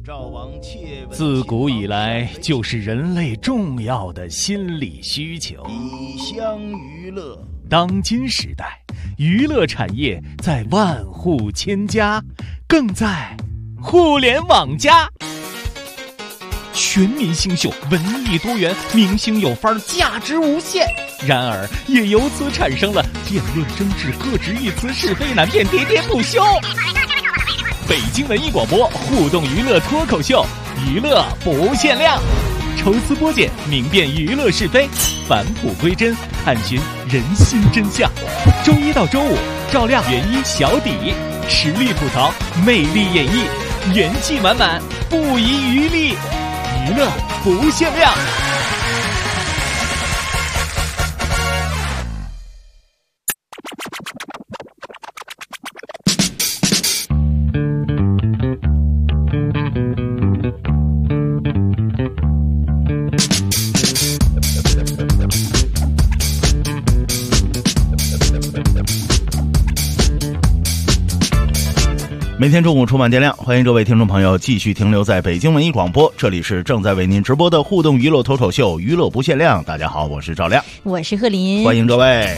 自古以来就是人类重要的心理需求。 以乡娱乐。 当今时代，娱乐产业在万户千家，更在互联网加。全民新秀，文艺多元，明星有范儿，价值无限。然而，也由此产生了辩论争执、各执一词、是非难辨、喋喋不休。北京文艺广播互动娱乐脱口秀，娱乐不限量，抽丝剥茧，明辨娱乐是非，返璞归真，探寻人心真相。周一到周五，照亮原一小底，实力吐槽，魅力演绎，元气满满，不遗余力，娱乐不限量。 每天中午充满电量，欢迎各位听众朋友继续停留在北京文艺广播，这里是正在为您直播的互动娱乐脱口秀，娱乐不限量。大家好，我是赵亮， 我是贺林， 欢迎各位。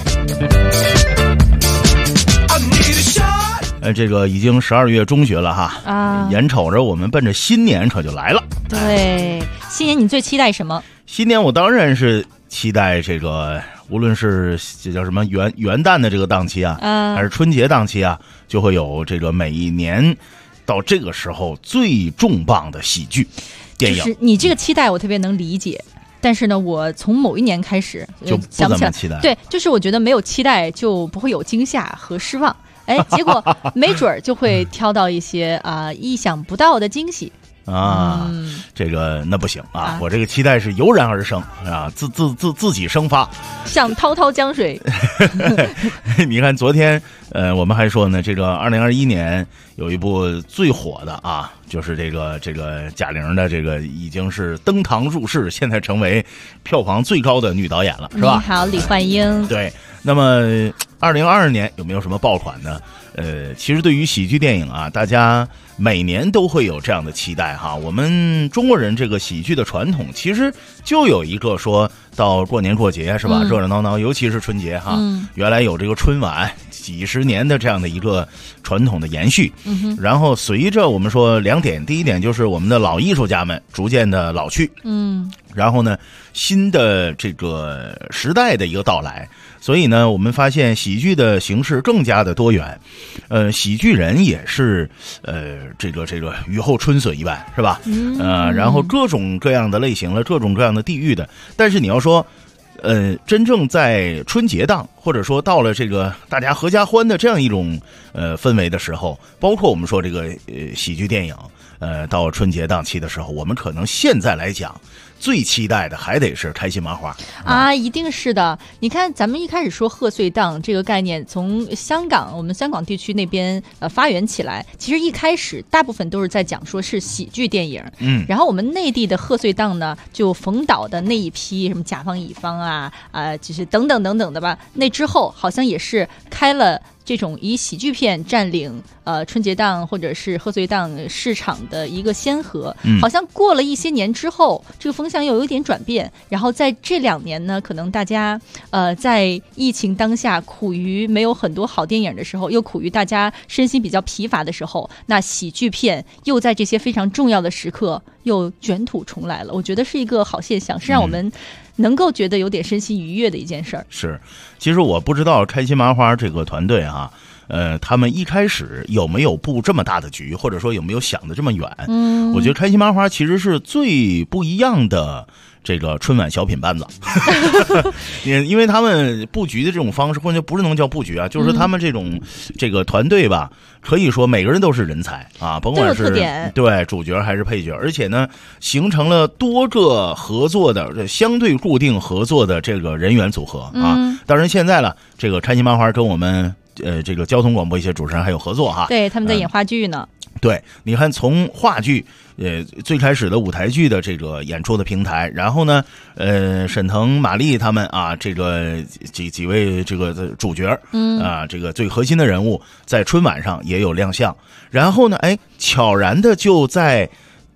这个已经12月中旬了哈，眼瞅着我们奔着新年可就来了。 对，新年你最期待什么？ 新年我当然是期待这个，无论是这叫什么元旦的这个档期啊，还是春节档期啊，就会有这个每一年到这个时候最重磅的喜剧电影。 就是你这个期待我特别能理解，但是呢，我从某一年开始就不怎么期待。 对，就是我觉得没有期待就不会有惊吓和失望。哎，结果没准儿就会挑到一些意想不到的惊喜。 这个那不行啊！我这个期待是油然而生啊，自己生发， 像滔滔江水。 你看昨天我们还说呢，这个2021年有一部最火的啊，就是这个贾玲的这个已经是登堂入室，现在成为票房最高的女导演了，是吧？ 你好，李焕英。 对，那么2022年有没有什么爆款呢？其实对于喜剧电影啊，大家每年都会有这样的期待哈。我们中国人这个喜剧的传统，其实就有一个说到过年过节是吧，热热闹闹，尤其是春节哈，原来有这个春晚几十年的这样的一个传统的延续。然后随着我们说2点，第一点就是我们的老艺术家们逐渐的老去，然后呢，新的这个时代的一个到来，所以呢，我们发现喜剧的形式更加的多元，喜剧人也是这个雨后春笋一般，是吧？然后各种各样的类型了，各种各样的地域的，但是你要说真正在春节档，或者说到了这个大家合家欢的这样一种氛围的时候，包括我们说这个喜剧电影，到春节档期的时候，我们可能现在来讲最期待的还得是开心麻花啊，一定是的。你看，咱们一开始说贺岁档这个概念，从我们香港地区那边发源起来，其实一开始大部分都是在讲说是喜剧电影，然后我们内地的贺岁档呢，就冯导的那一批什么甲方乙方啊，就是等等等等的吧。那之后好像也是开了这种以喜剧片占领春节档或者是贺岁档市场的一个先河，好像过了一些年之后，这个风向又有一点转变。然后在这2年呢，可能大家在疫情当下苦于没有很多好电影的时候，又苦于大家身心比较疲乏的时候，那喜剧片又在这些非常重要的时刻又卷土重来了。我觉得是一个好现象，是让我们能够觉得有点身心愉悦的一件事儿。 是，其实我不知道开心麻花这个团队啊，他们一开始有没有布这么大的局，或者说有没有想得这么远？我觉得开心麻花其实是最不一样的这个春晚小品班子。因为他们布局的这种方式，或者不是能叫布局啊，就是他们这个团队吧，可以说每个人都是人才啊，甭管是对主角还是配角，而且呢，形成了多个合作的相对固定合作的这个人员组合啊。当然现在了，这个开心麻花跟我们这个交通广播一些主持人还有合作哈。 对，他们在演话剧呢。 对，你看从话剧最开始的舞台剧的这个演出的平台，然后呢沈腾、马丽他们啊，这个几位这个主角这个最核心的人物在春晚上也有亮相，然后呢巧然的就在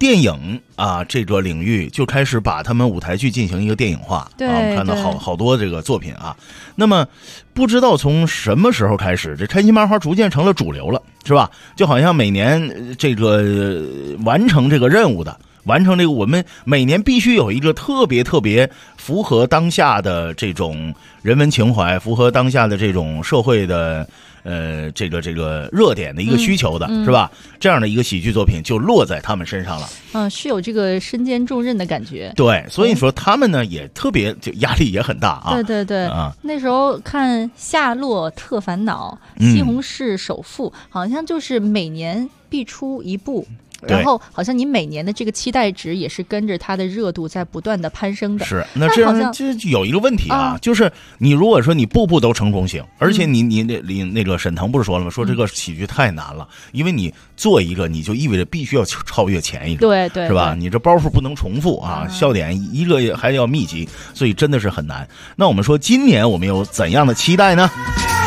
电影啊这个领域就开始把他们舞台剧进行一个电影化， 对， 我们看到好多这个作品啊。那么不知道从什么时候开始，这开心麻花逐渐成了主流了，是吧？就好像每年这个完成这个任务的。完成这个，我们每年必须有一个特别符合当下的这种人文情怀，符合当下的这种社会的这个热点的一个需求的，是吧？这样的一个喜剧作品就落在他们身上了。 是有这个身兼重任的感觉。 对，所以说他们呢也特别就压力也很大啊。 对啊，那时候看《夏洛特烦恼》《西红柿首富》，好像就是每年必出一部。然后好像你每年的这个期待值也是跟着它的热度在不断的攀升的。 是，那这样就有一个问题啊，就是你如果说你步步都成功型，而且你那个沈腾不是说了吗？说这个喜剧太难了，因为你做一个你就意味着必须要超越前一个， 对， 是吧？你这包袱不能重复啊，笑点一个还要密集，所以真的是很难。那我们说今年我们有怎样的期待呢？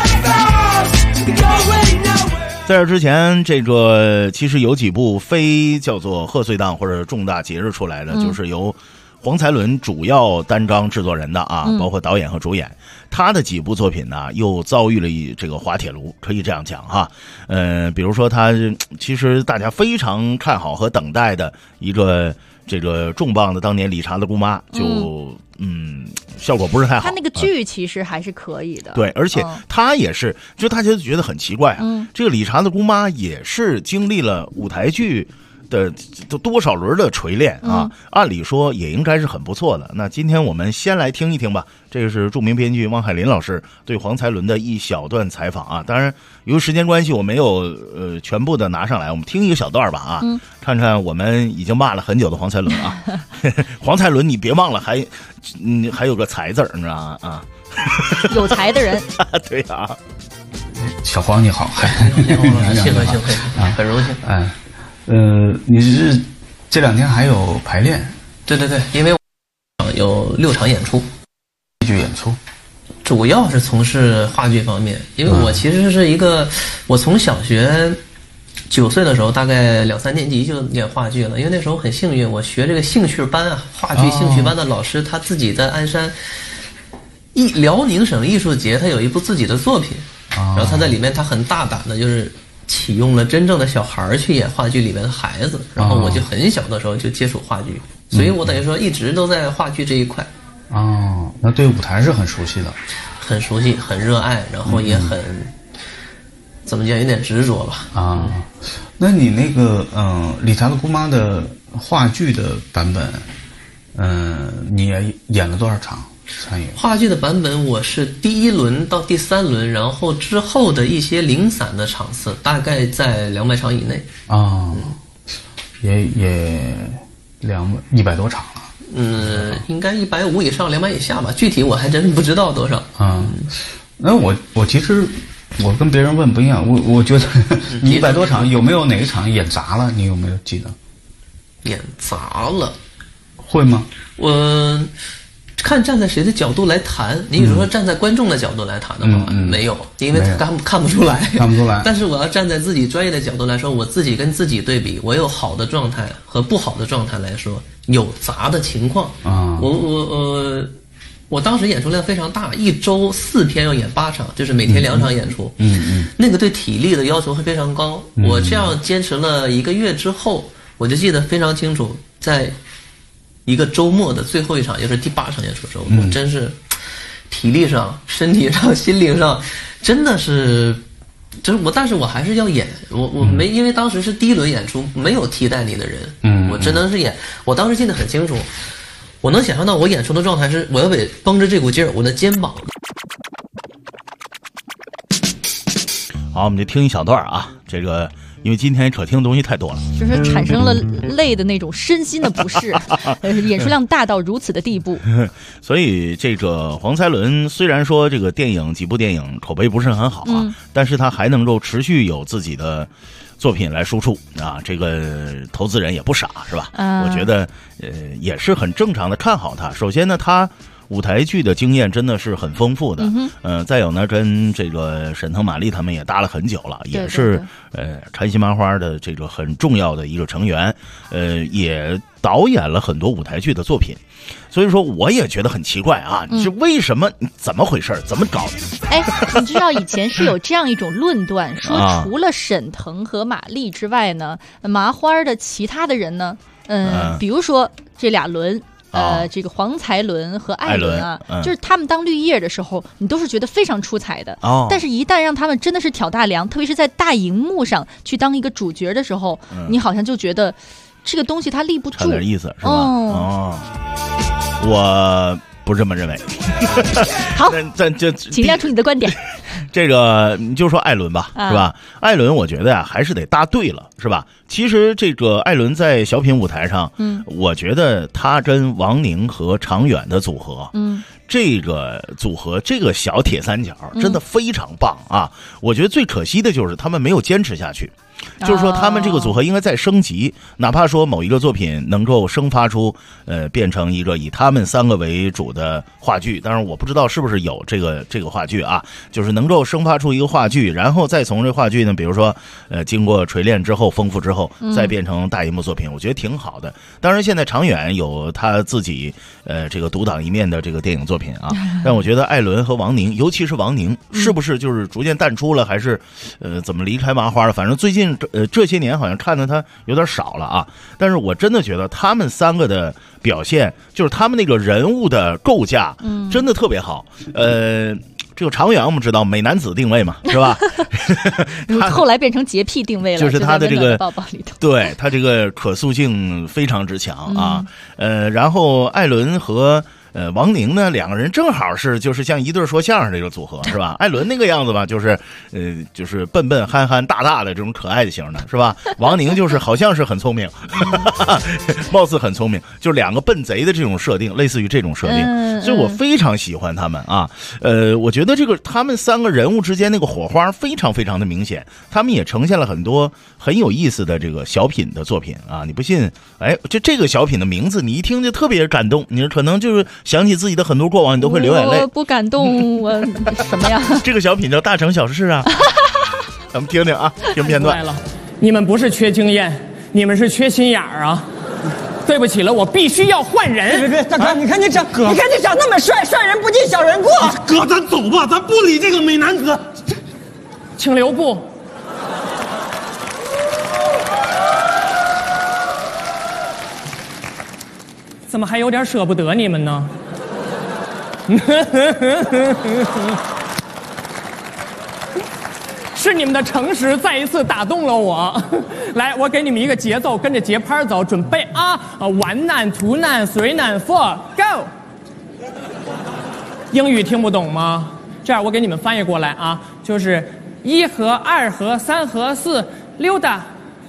在这之前，这个其实有几部非叫做贺岁档或者重大节日出来的，就是由黄才伦主要担当制作人的啊，包括导演和主演。他的几部作品呢，又遭遇了这个滑铁卢，可以这样讲哈。比如说他其实大家非常看好和等待的一个这个重磅的当年理查的姑妈，就效果不是太好。 他那个剧其实还是可以的， 对，而且他也是，就大家就觉得很奇怪啊。这个理查的姑妈也是经历了舞台剧的多少轮的锤炼啊，按理说也应该是很不错的。那今天我们先来听一听吧，这个是著名编剧汪海林老师对黄才伦的一小段采访啊。当然由于时间关系我没有全部的拿上来，我们听一个小段吧啊，看看我们已经骂了很久的黄才伦啊。黄才伦你别忘了还有个才字你知道吗啊？ 有才的人。 对啊。 小黄你好， 幸会啊，很荣幸。 哎，你是这2天还有排练？ 对，因为有6场演出， 戏剧演出， 主要是从事话剧方面。因为我其实是一个，我从小学9岁的时候，大概2、3年级就演话剧了。因为那时候很幸运，我学这个兴趣班啊，话剧兴趣班的老师他自己在鞍山辽宁省艺术节，他有一部自己的作品，然后他在里面他很大胆的就是启用了真正的小孩去演话剧里面的孩子，然后我就很小的时候就接触话剧，所以我等于说一直都在话剧这一块。 那对舞台是很熟悉的， 很熟悉，很热爱，然后也很怎么讲，有点执着吧。 那你那个理查的姑妈的话剧的版本，你也演了多少场？参与话剧的版本，我是第1轮到第3轮，然后之后的一些零散的场次，大概在200场以内。 也100多场了。 应该150以上，200以下吧，具体我还真不知道多少。 那我其实我跟别人问不一样，我觉得你100多场有没有哪一场演砸了？你有没有记得？ 演砸了？ 会吗？ 我看站在谁的角度来谈，你比如说站在观众的角度来谈的话，没有，因为他看不出来，但是我要站在自己专业的角度来说，我自己跟自己对比，我有好的状态和不好的状态来说，有砸的情况。我当时演出量非常大，一周4天要演8场，就是每天2场演出。那个对体力的要求会非常高。我这样坚持了1个月之后，我就记得非常清楚，在一个周末的最后一场，也是第8场演出的时候，我真是体力上、身体上、心灵上，真的是，但是我还是要演，我没，因为当时是第1轮演出，没有替代你的人，我只能是演。我当时记得很清楚，我能想象到我演出的状态是，我要得绷着这股劲儿，我的肩膀。 好，我们就听一小段啊，这个。因为今天可听的东西太多了， 就是产生了累的那种身心的不适，演出量大到如此的地步。 所以这个黄才伦虽然说这个几部电影口碑不是很好啊，但是他还能够持续有自己的作品来输出啊，这个投资人也不傻是吧？我觉得也是很正常的看好他。首先呢，他舞台剧的经验真的是很丰富的。再有呢，跟这个沈腾、马丽他们也搭了很久了，也是开心麻花的这个很重要的一个成员，也导演了很多舞台剧的作品。所以说我也觉得很奇怪啊，你是为什么？怎么回事？怎么搞的？ 哎，你知道以前是有这样一种论断，说除了沈腾和马丽之外呢，麻花的其他的人呢，比如说这俩轮。这个黄才伦和艾伦啊，就是他们当绿叶的时候，你都是觉得非常出彩的。但是，一旦让他们真的是挑大梁，特别是在大荧幕上去当一个主角的时候，你好像就觉得这个东西它立不住， 差点意思是吧？我不这么认为。 好，请亮出你的观点。 这个你就说艾伦吧，是吧？艾伦我觉得呀，还是得搭对了，是吧？其实这个艾伦在小品舞台上，我觉得他跟王宁和常远的组合，这个组合，这个小铁三角真的非常棒啊！我觉得最可惜的就是他们没有坚持下去。就是说他们这个组合应该再升级，哪怕说某一个作品能够生发出变成一个以他们三个为主的话剧，当然我不知道是不是有这个话剧啊，就是能够生发出一个话剧，然后再从这话剧呢，比如说经过锤炼之后丰富之后再变成大荧幕作品，我觉得挺好的。当然现在常远有他自己这个独当一面的这个电影作品啊，但我觉得艾伦和王宁，尤其是王宁，是不是就是逐渐淡出了，还是怎么离开麻花了？反正最近这些年好像看的他有点少了啊，但是我真的觉得他们三个的表现，就是他们那个人物的构架，真的特别好。这个常远我们知道美男子定位嘛，是吧？ 后来变成洁癖定位了， 就是他的这个抱抱里头， 对他这个可塑性非常之强啊。然后艾伦和王宁呢，两个人正好是就是像一对说相声这个组合，是吧？艾伦那个样子吧，就是就是笨笨憨憨大大的这种可爱的型的，是吧？王宁就是好像是很聪明，貌似很聪明，就两个笨贼的这种设定，类似于这种设定，所以我非常喜欢他们啊。我觉得这个他们三个人物之间那个火花非常非常的明显，他们也呈现了很多很有意思的这个小品的作品啊。你不信？哎，这个小品的名字你一听就特别感动，你可能就是想起自己的很多过往，你都会流眼泪。 我不感动，我什么呀？ 这个小品叫《大城小事》啊，咱们听听啊，听片段。 你们不是缺经验，你们是缺心眼儿啊！对不起了，我必须要换人。 别，大哥，你看你长那么帅，帅人不进小人过。 哥，咱走吧，咱不理这个美男子， 请留步。怎么还有点舍不得你们呢？是你们的诚实再一次打动了我。来，我给你们一个节奏，跟着节拍走，准备啊！1难2难3难4 go。英语听不懂吗？这样我给你们翻译过来啊，就是1和2和3和4溜达，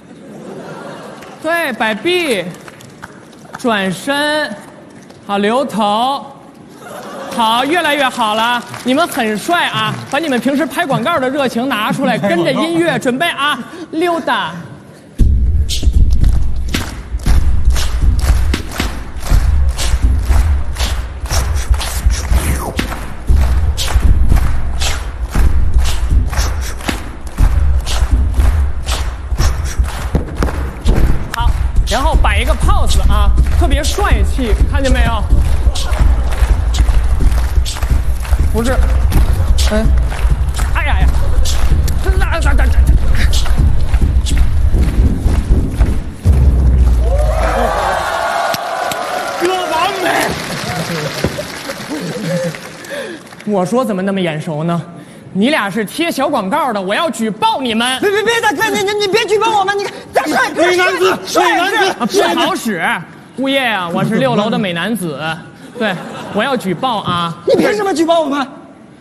对，摆臂，转身，好，留头。好，越来越好了，你们很帅啊！把你们平时拍广告的热情拿出来，跟着音乐准备啊，溜达。好，然后摆一个 pose 啊，特别帅气，看见没有？不是，哎呀呀， 哥完美。 我说怎么那么眼熟呢？你俩是贴小广告的，我要举报你们！ 别，大哥，你别举报我们！你看，大帅哥， 美男子， 不好使，物业啊，我是6楼的美男子。对，我要举报啊！ 你凭什么举报我们？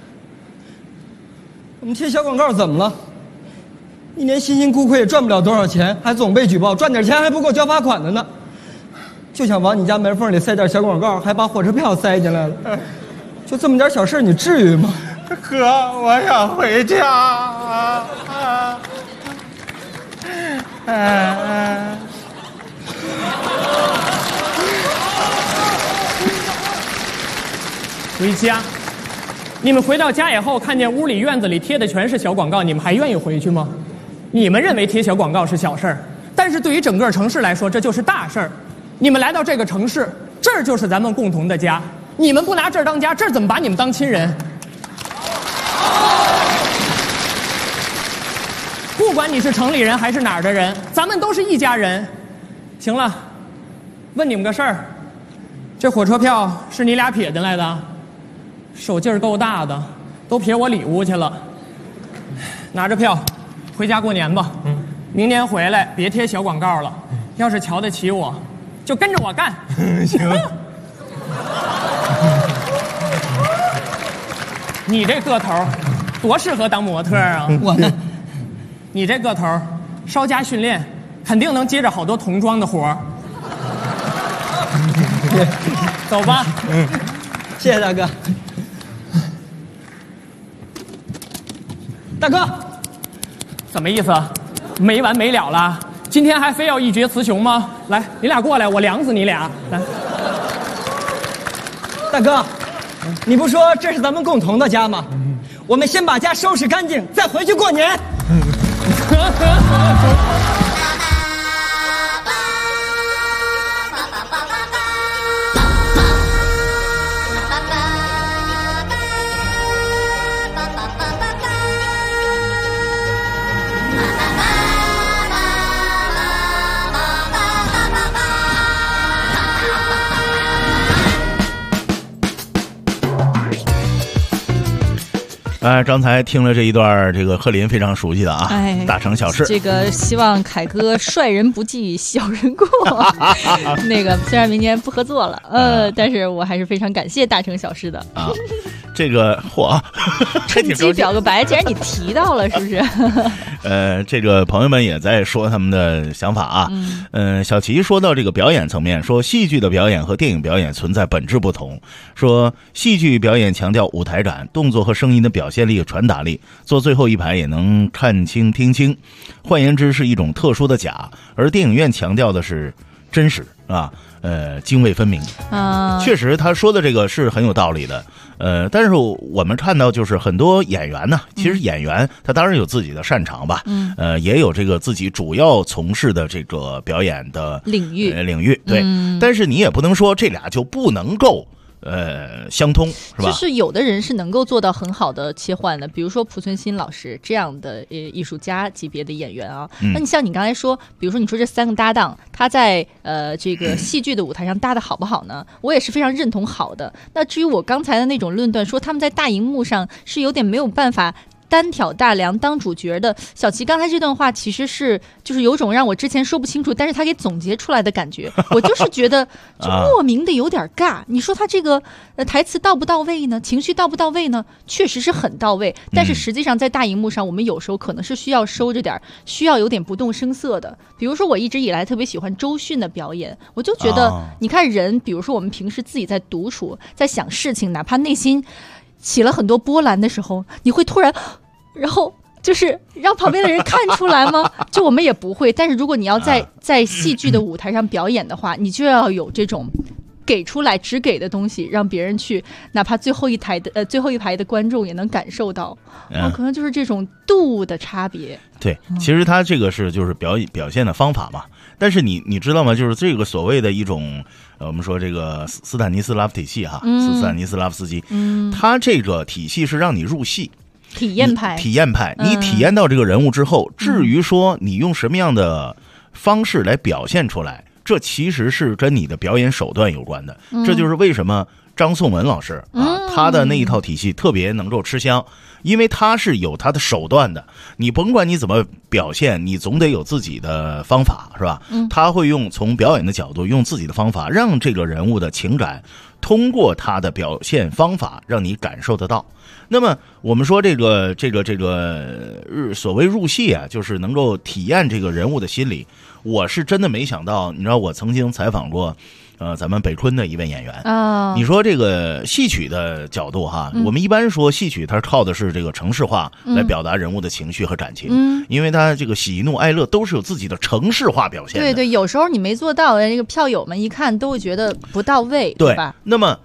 我们贴小广告怎么了？一年辛辛苦苦也赚不了多少钱，还总被举报，赚点钱还不够交罚款的呢。就想往你家门缝里塞点小广告，还把火车票塞进来了。就这么点小事，你至于吗？ 哥，我想回家。 回家。你们回到家以后，看见屋里院子里贴的全是小广告，你们还愿意回去吗？你们认为贴小广告是小事儿，但是对于整个城市来说，这就是大事儿。你们来到这个城市，这儿就是咱们共同的家。你们不拿这儿当家，这儿怎么把你们当亲人？不管你是城里人还是哪儿的人，咱们都是一家人。行了，问你们个事儿，这火车票是你俩撇进来的？手劲儿够大的，都撇我里屋去了。拿着票，回家过年吧。明年回来别贴小广告了。要是瞧得起我，就跟着我干。 行。 你这个头，多适合当模特啊！ 我呢？ 你这个头，稍加训练，肯定能接着好多童装的活儿。走吧。 谢谢大哥。大哥， 什么意思？没完没了了？今天还非要一决雌雄吗？来，你俩过来，我凉死你俩！来， 大哥，你不说这是咱们共同的家吗？我们先把家收拾干净，再回去过年。 刚才听了这一段，这个贺林非常熟悉的啊，大城小事。 这个希望凯哥帅人不计小人过。那个虽然明年不合作了，但是我还是非常感谢大城小事的啊。这个趁机表个白，既然你提到了，是不是？ 这个朋友们也在说他们的想法啊。小齐说到这个表演层面，说戏剧的表演和电影表演存在本质不同。说戏剧表演强调舞台感、动作和声音的表现力、传达力，坐最后一排也能看清听清。换言之，是一种特殊的假，而电影院强调的是真实啊。泾渭分明啊，确实他说的这个是很有道理的。但是我们看到就是很多演员呢，其实演员他当然有自己的擅长吧，也有这个自己主要从事的这个表演的领域，对。但是你也不能说这俩就不能够相通，是吧？ 就是有的人是能够做到很好的切换的，比如说濮存昕老师这样的艺术家级别的演员啊。那你像你刚才说，比如说你说这三个搭档，他在这个戏剧的舞台上搭的好不好呢？我也是非常认同好的。那至于我刚才的那种论断，说他们在大荧幕上是有点没有办法单挑大梁当主角的，小齐刚才这段话其实是就是有种让我之前说不清楚，但是他给总结出来的感觉。我就是觉得就莫名的有点尬。你说他这个台词到不到位呢？情绪到不到位呢？确实是很到位，但是实际上在大荧幕上，我们有时候可能是需要收着点，需要有点不动声色的。比如说我一直以来特别喜欢周迅的表演，我就觉得你看人，比如说我们平时自己在独处，在想事情，哪怕内心起了很多波澜的时候，你会突然然后就是让旁边的人看出来吗？就我们也不会。但是如果你要在戏剧的舞台上表演的话，你就要有这种给出来只给的东西，让别人去，哪怕最后一排的观众也能感受到。可能就是这种度的差别。 对，其实他这个是就是表现的方法嘛。但是你知道吗？就是这个所谓的一种我们说这个斯坦尼斯拉夫体系哈，斯坦尼斯拉夫斯基，他这个体系是让你入戏。体验派，你体验到这个人物之后，至于说你用什么样的方式来表现出来，这其实是跟你的表演手段有关的。这就是为什么张颂文老师啊，他的那一套体系特别能够吃香，因为他是有他的手段的。你甭管你怎么表现，你总得有自己的方法，是吧？他会从表演的角度，用自己的方法，让这个人物的情感通过他的表现方法让你感受得到。那么我们说这个所谓入戏啊，就是能够体验这个人物的心理。我是真的没想到，你知道我曾经采访过咱们北昆的一位演员啊。你说这个戏曲的角度哈，我们一般说戏曲它靠的是这个程式化来表达人物的情绪和感情，因为它这个喜怒哀乐都是有自己的程式化表现的。 对，有时候你没做到，这个票友们一看都会觉得不到位，对吧？ 那么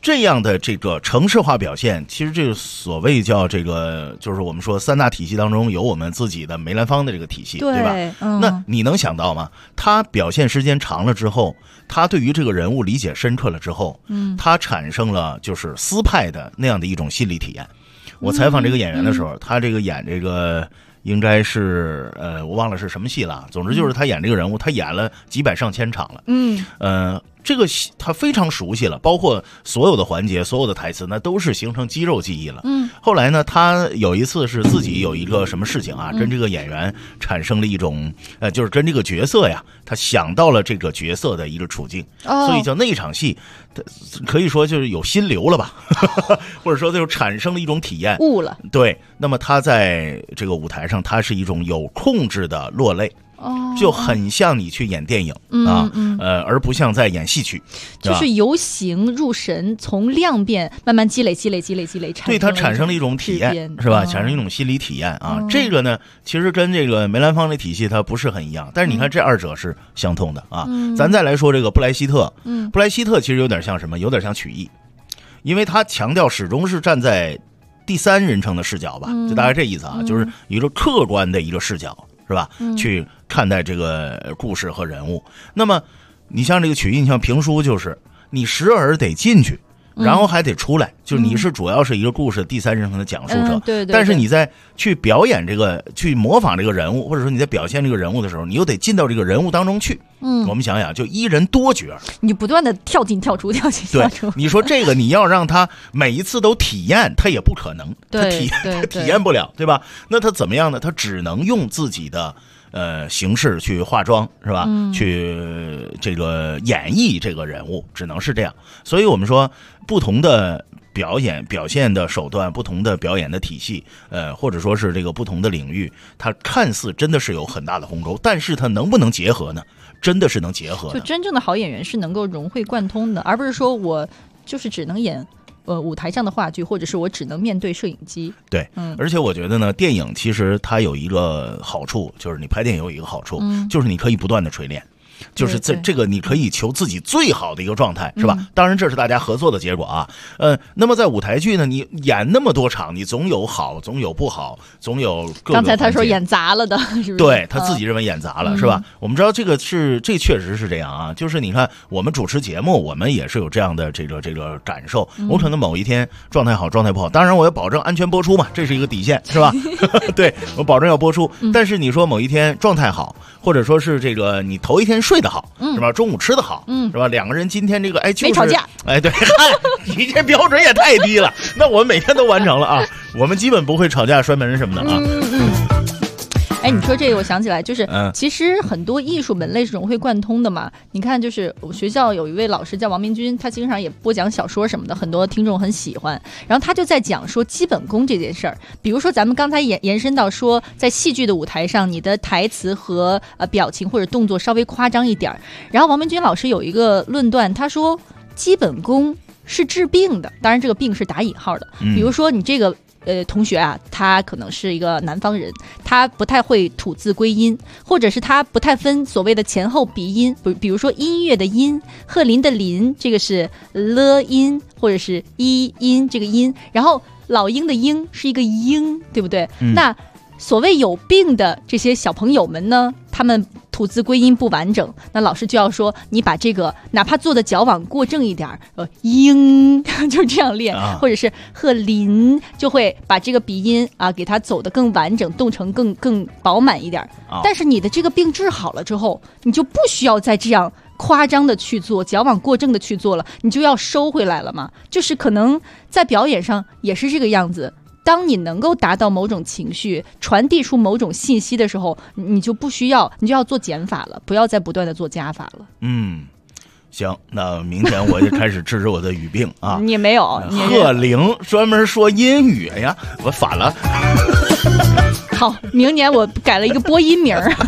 这样的这个城市化表现，其实这个所谓叫这个，就是我们说三大体系当中有我们自己的梅兰芳的这个体系，对吧？那你能想到吗？他表现时间长了之后，他对于这个人物理解深刻了之后，他产生了就是斯派的那样的一种心理体验。我采访这个演员的时候，他这个演这个应该是我忘了是什么戏了，总之就是他演这个人物，他演了几百上千场了，这个他非常熟悉了，包括所有的环节、所有的台词，那都是形成肌肉记忆了。后来呢，他有一次是自己有一个什么事情啊，跟这个演员产生了一种就是跟这个角色呀，他想到了这个角色的一个处境，所以叫那一场戏，可以说就是有心流了吧，或者说就是产生了一种体验， 悟了。 对，那么他在这个舞台上，他是一种有控制的落泪。就很像你去演电影而不像在演戏曲， 就是由形入神，从量变慢慢积累， 对它产生了一种体验，是吧？产生一种心理体验啊。这个呢，其实跟这个梅兰芳的体系它不是很一样，但是你看这二者是相通的啊。咱再来说这个布莱希特，布莱希特其实有点像什么？有点像曲艺，因为他强调始终是站在第三人称的视角吧，就大概这意思啊，就是一个客观的一个视角。是吧？去看待这个故事和人物。那么，你像这个曲艺，你像评书，就是你时而得进去，然后还得出来，就是你是主要是一个故事第三人称的讲述者。 对。 但是你在去表演这个、去模仿这个人物，或者说你在表现这个人物的时候，你又得进到这个人物当中去。我们想想，就一人多角， 你不断的跳进跳出。 对，你说这个你要让他每一次都体验，他也不可能，他体验不了，对吧？那他怎么样呢？他只能用自己的形式去化妆，是吧？去这个演绎这个人物，只能是这样。所以我们说，不同的表现的手段，不同的表演的体系，或者说是这个不同的领域，它看似真的是有很大的鸿沟，但是它能不能结合呢？真的是能结合的。 就真正的好演员是能够融会贯通的，而不是说我就是只能演舞台上的话剧，或者是我只能面对摄影机。 对，而且我觉得呢，电影其实它有一个好处，就是你拍电影有一个好处，就是你可以不断的锤炼。就是这个你可以求自己最好的一个状态，是吧？当然这是大家合作的结果啊。那么在舞台剧呢，你演那么多场，你总有好，总有不好，总有各个。 刚才他说演砸了的，是不是？ 对，他自己认为演砸了，是吧？我们知道这确实是这样啊。就是你看，我们主持节目，我们也是有这样的这个感受。我可能某一天状态好，状态不好，当然我要保证安全播出嘛，这是一个底线，是吧？对，我保证要播出。但是你说某一天状态好，或者说是这个你头一天睡得好，是吧？中午吃得好，是吧？两个人今天这个就是没吵架， 对，你这标准也太低了。那我们每天都完成了啊，我们基本不会吵架、摔门什么的啊。 你说这个我想起来，就是其实很多艺术门类是融会贯通的嘛。你看，就是我学校有一位老师叫王明军，他经常也播讲小说什么的，很多听众很喜欢。然后他就在讲说基本功这件事儿，比如说咱们刚才延伸到说，在戏剧的舞台上，你的台词和表情或者动作稍微夸张一点。然后王明军老师有一个论断，他说基本功是治病的，当然这个病是打引号的。比如说你这个同学啊，他可能是一个南方人，他不太会吐字归音，或者是他不太分所谓的前后鼻音，比如说音乐的音，鹤林的林，这个是了音，或者是一音这个音，然后老鹰的鹰是一个鹰，对不对？那所谓有病的这些小朋友们呢，他们吐字归音不完整，那老师就要说你把这个哪怕做的矫枉过正一点，鹰就这样练，或者是鹤林就会把这个鼻音给它走得更完整，动成更饱满一点。但是你的这个病治好了之后，你就不需要再这样夸张的去做，矫枉过正的去做了，你就要收回来了嘛。就是可能在表演上也是这个样子。当你能够达到某种情绪，传递出某种信息的时候，你就要做减法了，不要再不断的做加法了。 行，那明天我就开始治我的语病啊。 你没有， 鹤龄专门说音语呀，我反了。 好，明年我改了一个播音名儿。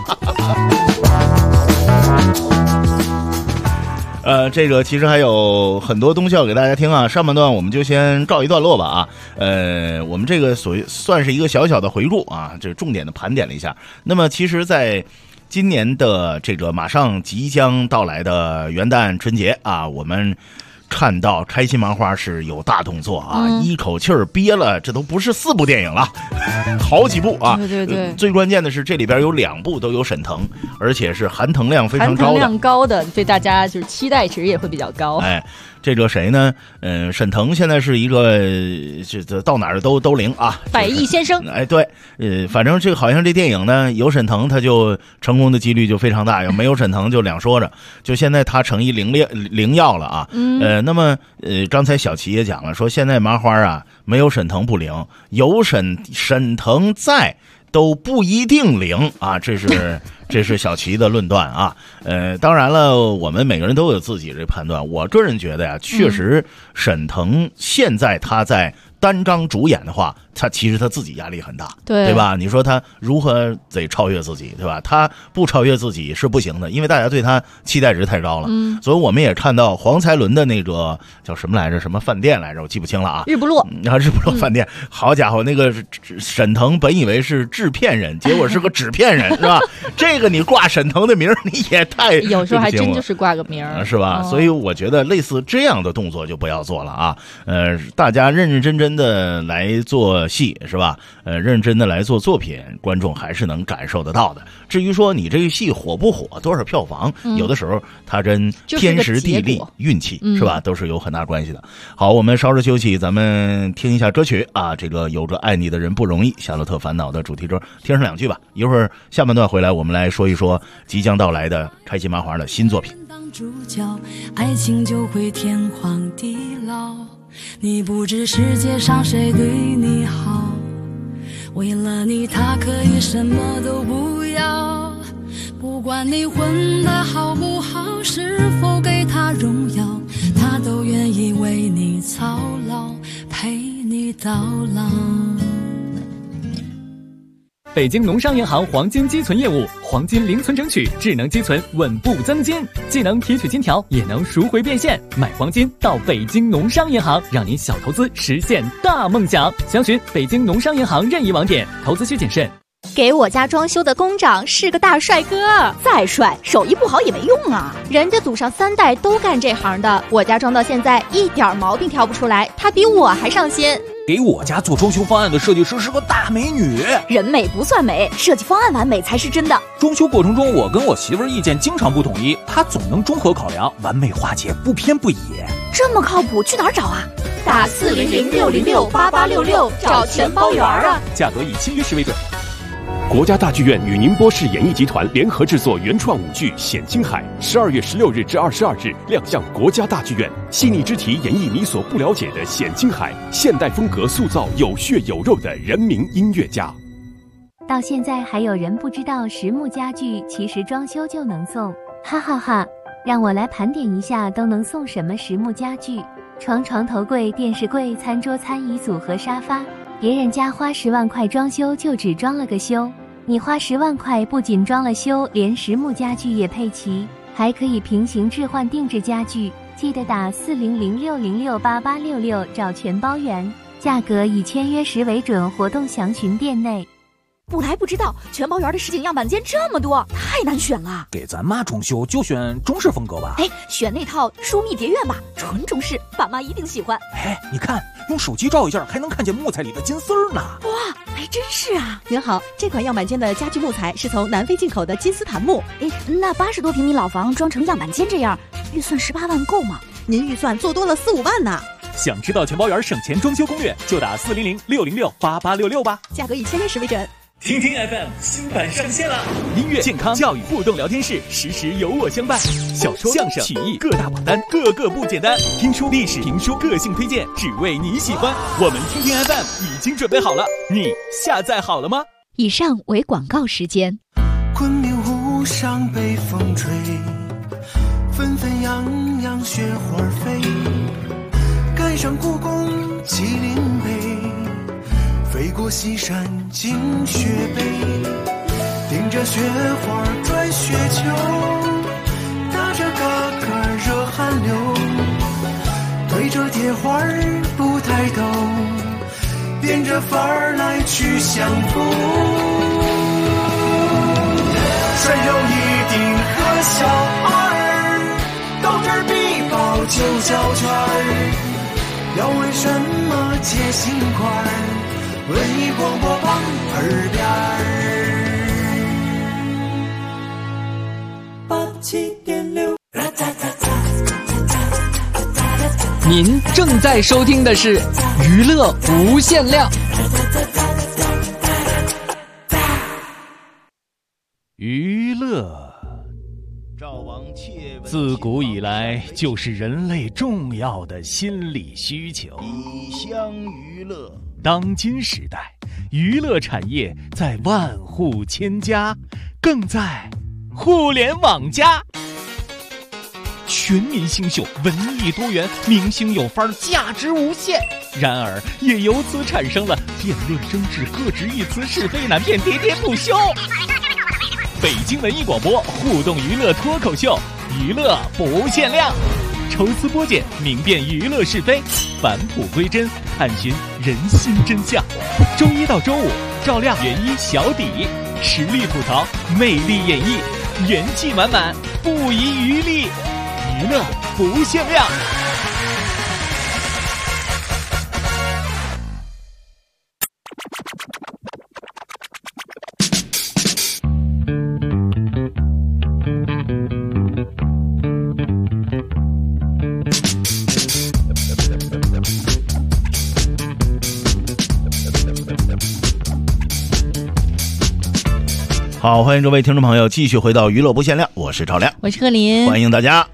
这个其实还有很多东西要给大家听啊。上半段我们就先告一段落吧啊。我们这个算是一个小小的回顾啊，这重点的盘点了一下。那么其实在今年的这个马上即将到来的元旦春节啊，我们看到开心麻花是有大动作啊，一口气儿憋了，这都不是4部电影了，好几部啊。 对， 最关键的是这里边有2部都有沈腾，而且是含腾量非常高的， 对大家就是期待值也会比较高。 这个谁呢？沈腾现在是一个这到哪儿都灵啊， 百亿先生。 对，反正这个好像这电影呢，有沈腾他就成功的几率就非常大，要没有沈腾就两说着。就现在他成一灵药了啊。那么刚才小齐也讲了，说现在麻花啊没有沈腾不灵，有沈腾在都不一定灵啊，这是小齐的论断啊。当然了，我们每个人都有自己这判断。我个人觉得呀，确实沈腾现在他在单张主演的话，他其实他自己压力很大，对吧？你说他如何得超越自己，对吧？他不超越自己是不行的，因为大家对他期待值太高了。所以我们也看到黄才伦的那个叫什么来着，什么饭店来着，我记不清了啊。 日不落日不落饭店，好家伙，那个沈腾本以为是制片人，结果是个纸片人，是吧？这个你挂沈腾的名儿，你也太有时候还真就是挂个名儿， 是吧？所以我觉得类似这样的动作就不要做了啊。大家认认真真的来做戏，是吧？认真的来做作品，观众还是能感受得到的。至于说你这个戏火不火，多少票房，有的时候它跟天时地利、运气，是吧，都是有很大关系的。好，我们稍事休息，咱们听一下歌曲啊。这个有着爱你的人不容易，夏洛特烦恼的主题歌，听上2句吧。一会儿下半段回来，我们来说一说即将到来的开心麻花的新作品。 当主角，爱情就会天荒地老。你不知世界上谁对你好，为了你他可以什么都不要。不管你混得好不好，是否给他荣耀，他都愿意为你操劳，陪你到老。 北京农商银行黄金积存业务，黄金零存整取，智能积存，稳步增金，既能提取金条，也能赎回变现。买黄金到北京农商银行，让您小投资实现大梦想。详询北京农商银行任意网点，投资需谨慎。 给我家装修的工长是个大帅哥，再帅手艺不好也没用啊，人家祖上3代都干这行的，我家装到现在一点毛病挑不出来，他比我还上心。 给我家做装修方案的设计师是个大美女， 人美不算美，设计方案完美才是真的。 装修过程中，我跟我媳妇儿意见经常不统一，她总能综合考量，完美化解，不偏不倚。 这么靠谱，去哪儿找啊？打400-606-8866，找全包圆啊！ 价格以签约时为准。国家大剧院与宁波市演艺集团联合制作原创舞剧《显青海》，12月16日至22日亮相国家大剧院。细腻之题演绎你所不了解的显青海，现代风格塑造有血有肉的人民音乐家。 到现在还有人不知道实木家具其实装修就能送，哈哈哈！让我来盘点一下都能送什么实木家具：床、床头柜、电视柜、餐桌、餐椅组和沙发。别人家花10万块装修就只装了个修，你花10万块不仅装了修，连实木家具也配齐，还可以平行置换定制家具。记得打400-606-8866找全包圆，价格以签约时为准，活动详询店内。 不来不知道，全包圆的实景样板间这么多，太难选了。 给咱妈装修就选中式风格吧。 选那套疏密蝶院吧，纯中式，爸妈一定喜欢。 你看，用手机照一下，还能看见木材里的金丝儿呢。 哇，还真是啊！ 您好，这款样板间的家具木材是从南非进口的金丝檀木。 那80多平米老房装成样板间这样，预算18万够吗？ 您预算做多了4-5万呢。 想知道全包圆省钱装修攻略，就打400-606-8866吧。 价格以签约时为准。 听听 FM 新版上线了，音乐、健康、教育、互动聊天室，时时有我相伴。小说、相声、曲艺各大榜单，个个不简单。听书、历史、评书、个性推荐，只为你喜欢。我们听听 FM 已经准备好了，你下载好了吗？ 以上为广告时间。 昆明湖上北风吹，纷纷扬扬雪花飞，赶上故宫麒麟碑，飞过西山进雪北，顶着雪花转雪球，打着嘎嘎热汗流，对着铁花不抬头，变着法儿来去相逢。谁有一顶和小二，斗智比宝就叫圈儿，要为什么接心块儿？文艺广播榜耳边87.6。 您正在收听的是娱乐无限量。 娱乐自古以来就是人类重要的心理需求。 以相娱乐， 当今时代，娱乐产业在万户千家，更在互联网加。全民星秀，文艺多元，明星有范儿，价值无限。然而，也由此产生了辩论争执、各执一词、是非难辨、喋喋不休。北京文艺广播互动娱乐脱口秀，娱乐不限量，抽丝剥茧，明辨娱乐是非，返璞归真，探寻人心真相。周一到周五，照亮原一小底，实力吐槽，魅力演绎，元气满满，不遗余力。娱乐不限量。 好，欢迎各位听众朋友继续回到娱乐不限量，我是赵亮， 我是贺林， 欢迎大家。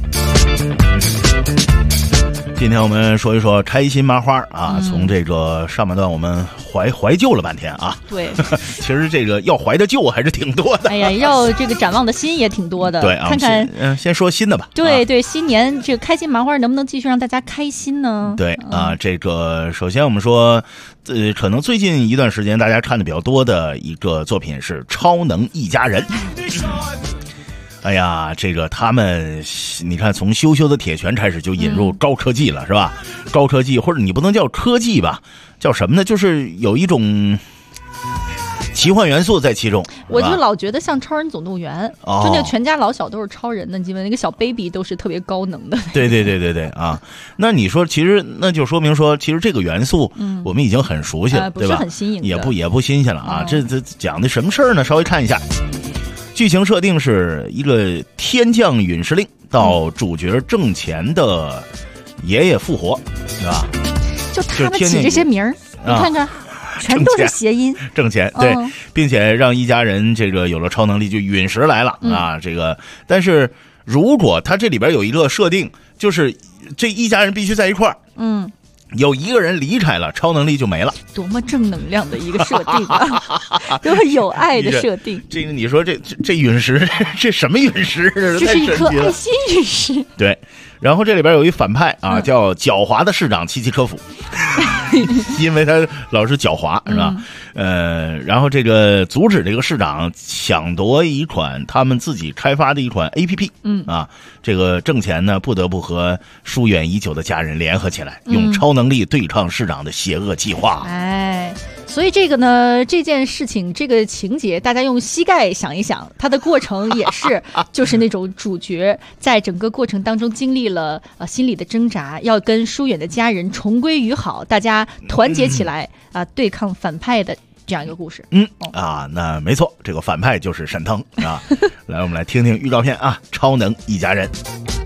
今天我们说一说开心麻花啊，从这个上半段我们怀旧了半天啊。 对， 其实这个要怀的旧还是挺多的。 哎呀，要这个展望的心也挺多的。 对啊， 看看先说新的吧。 对对，新年这个开心麻花能不能继续让大家开心呢？ 对啊，这个首先我们说，可能最近一段时间大家看的比较多的一个作品是《超能一家人》。哎呀，这个他们，你看从羞羞的铁拳开始就引入高科技了，是吧？高科技，或者你不能叫科技吧，叫什么呢？就是有一种奇幻元素在其中。 我就老觉得像超人总动员，就那个全家老小都是超人的，基本那个小 baby 都是特别高能的。 对啊！那你说，其实那就说明说，其实这个元素，我们已经很熟悉了，对吧？ 不是很新颖的， 也不新鲜了啊！这讲的什么事儿呢？稍微看一下。剧情设定是一个天降陨石令到主角挣钱的爷爷复活，是吧？ 就他们起这些名儿，你看看，全都是谐音。 挣钱，对，并且让一家人这个有了超能力，就陨石来了啊！这个，但是如果他这里边有一个设定，就是这一家人必须在一块儿，有一个人离开了，超能力就没了。 多么正能量的一个设定啊！多么有爱的设定。 这个你说这陨石，这什么陨石？ 这是一颗爱心陨石。 对，然后这里边有一反派啊，叫狡猾的市长契契科夫，因为他老是狡猾，是吧？然后这个阻止这个市长抢夺一款他们自己开发的一款 APP，这个挣钱呢，不得不和疏远已久的家人联合起来，用超能力对抗市长的邪恶计划。 哎，所以这个呢，这件事情这个情节，大家用膝盖想一想，它的过程也是，就是那种主角在整个过程当中经历了心理的挣扎，要跟疏远的家人重归于好，大家团结起来对抗反派的这样一个故事。 那没错，这个反派就是沈腾啊。来，我们来听听预告片啊，《超能一家人》。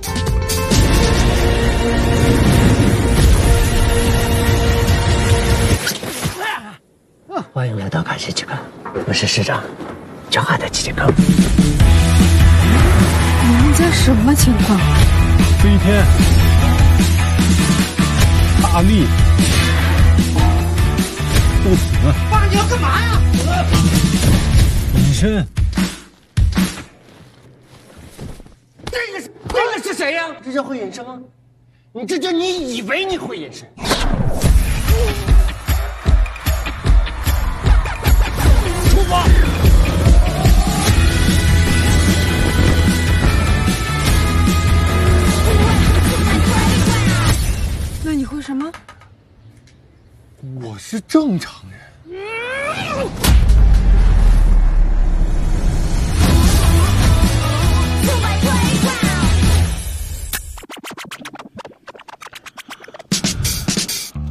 欢迎来到卡西奇克，我是市长，叫哈德奇奇克。 你们家什么情况？ 这一天，大力不死。 爸，你要干嘛呀？ 隐身。 这个是谁呀？这叫会隐身吗？你这叫你以为你会隐身？出发！ 那你会什么？ 我是正常人。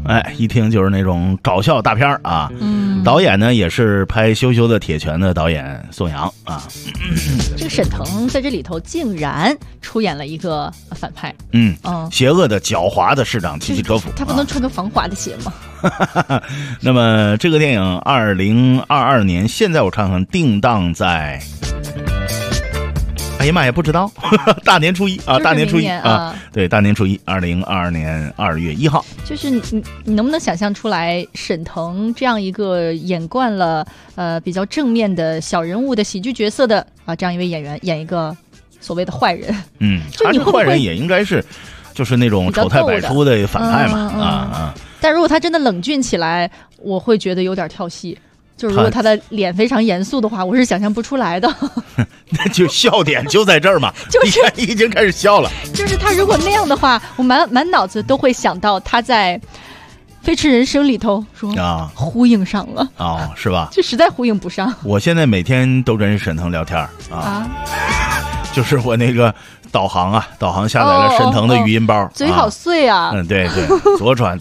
哎，一听就是那种搞笑大片啊。导演呢也是拍《羞羞的铁拳》的导演宋阳啊。 这个沈腾在这里头竟然出演了一个反派。 邪恶的、狡猾的市长齐齐车夫。 他不能穿个防滑的鞋吗？ 那么这个电影2022年，现在我看看定档在。哎呀妈呀，不知道，大年初一啊，大年初一啊，对，大年初一，2022年2月1号。 就是你能不能想象出来，沈腾这样一个演惯了比较正面的小人物的喜剧角色的这样一位演员，演一个所谓的坏人？ 他这坏人也应该是就是那种丑态百出的反派嘛， 但如果他真的冷峻起来，我会觉得有点跳戏。就是如果他的脸非常严肃的话，我是想象不出来的。 那就笑点就在这儿嘛，就是已经开始笑了。 就是他如果那样的话，我满脑子都会想到他在《飞驰人生》里头说呼应上了是吧？ 就实在呼应不上。 我现在每天都跟沈腾聊天就是我那个导航下载了沈腾的语音包， 嘴好碎啊！ 对，左转。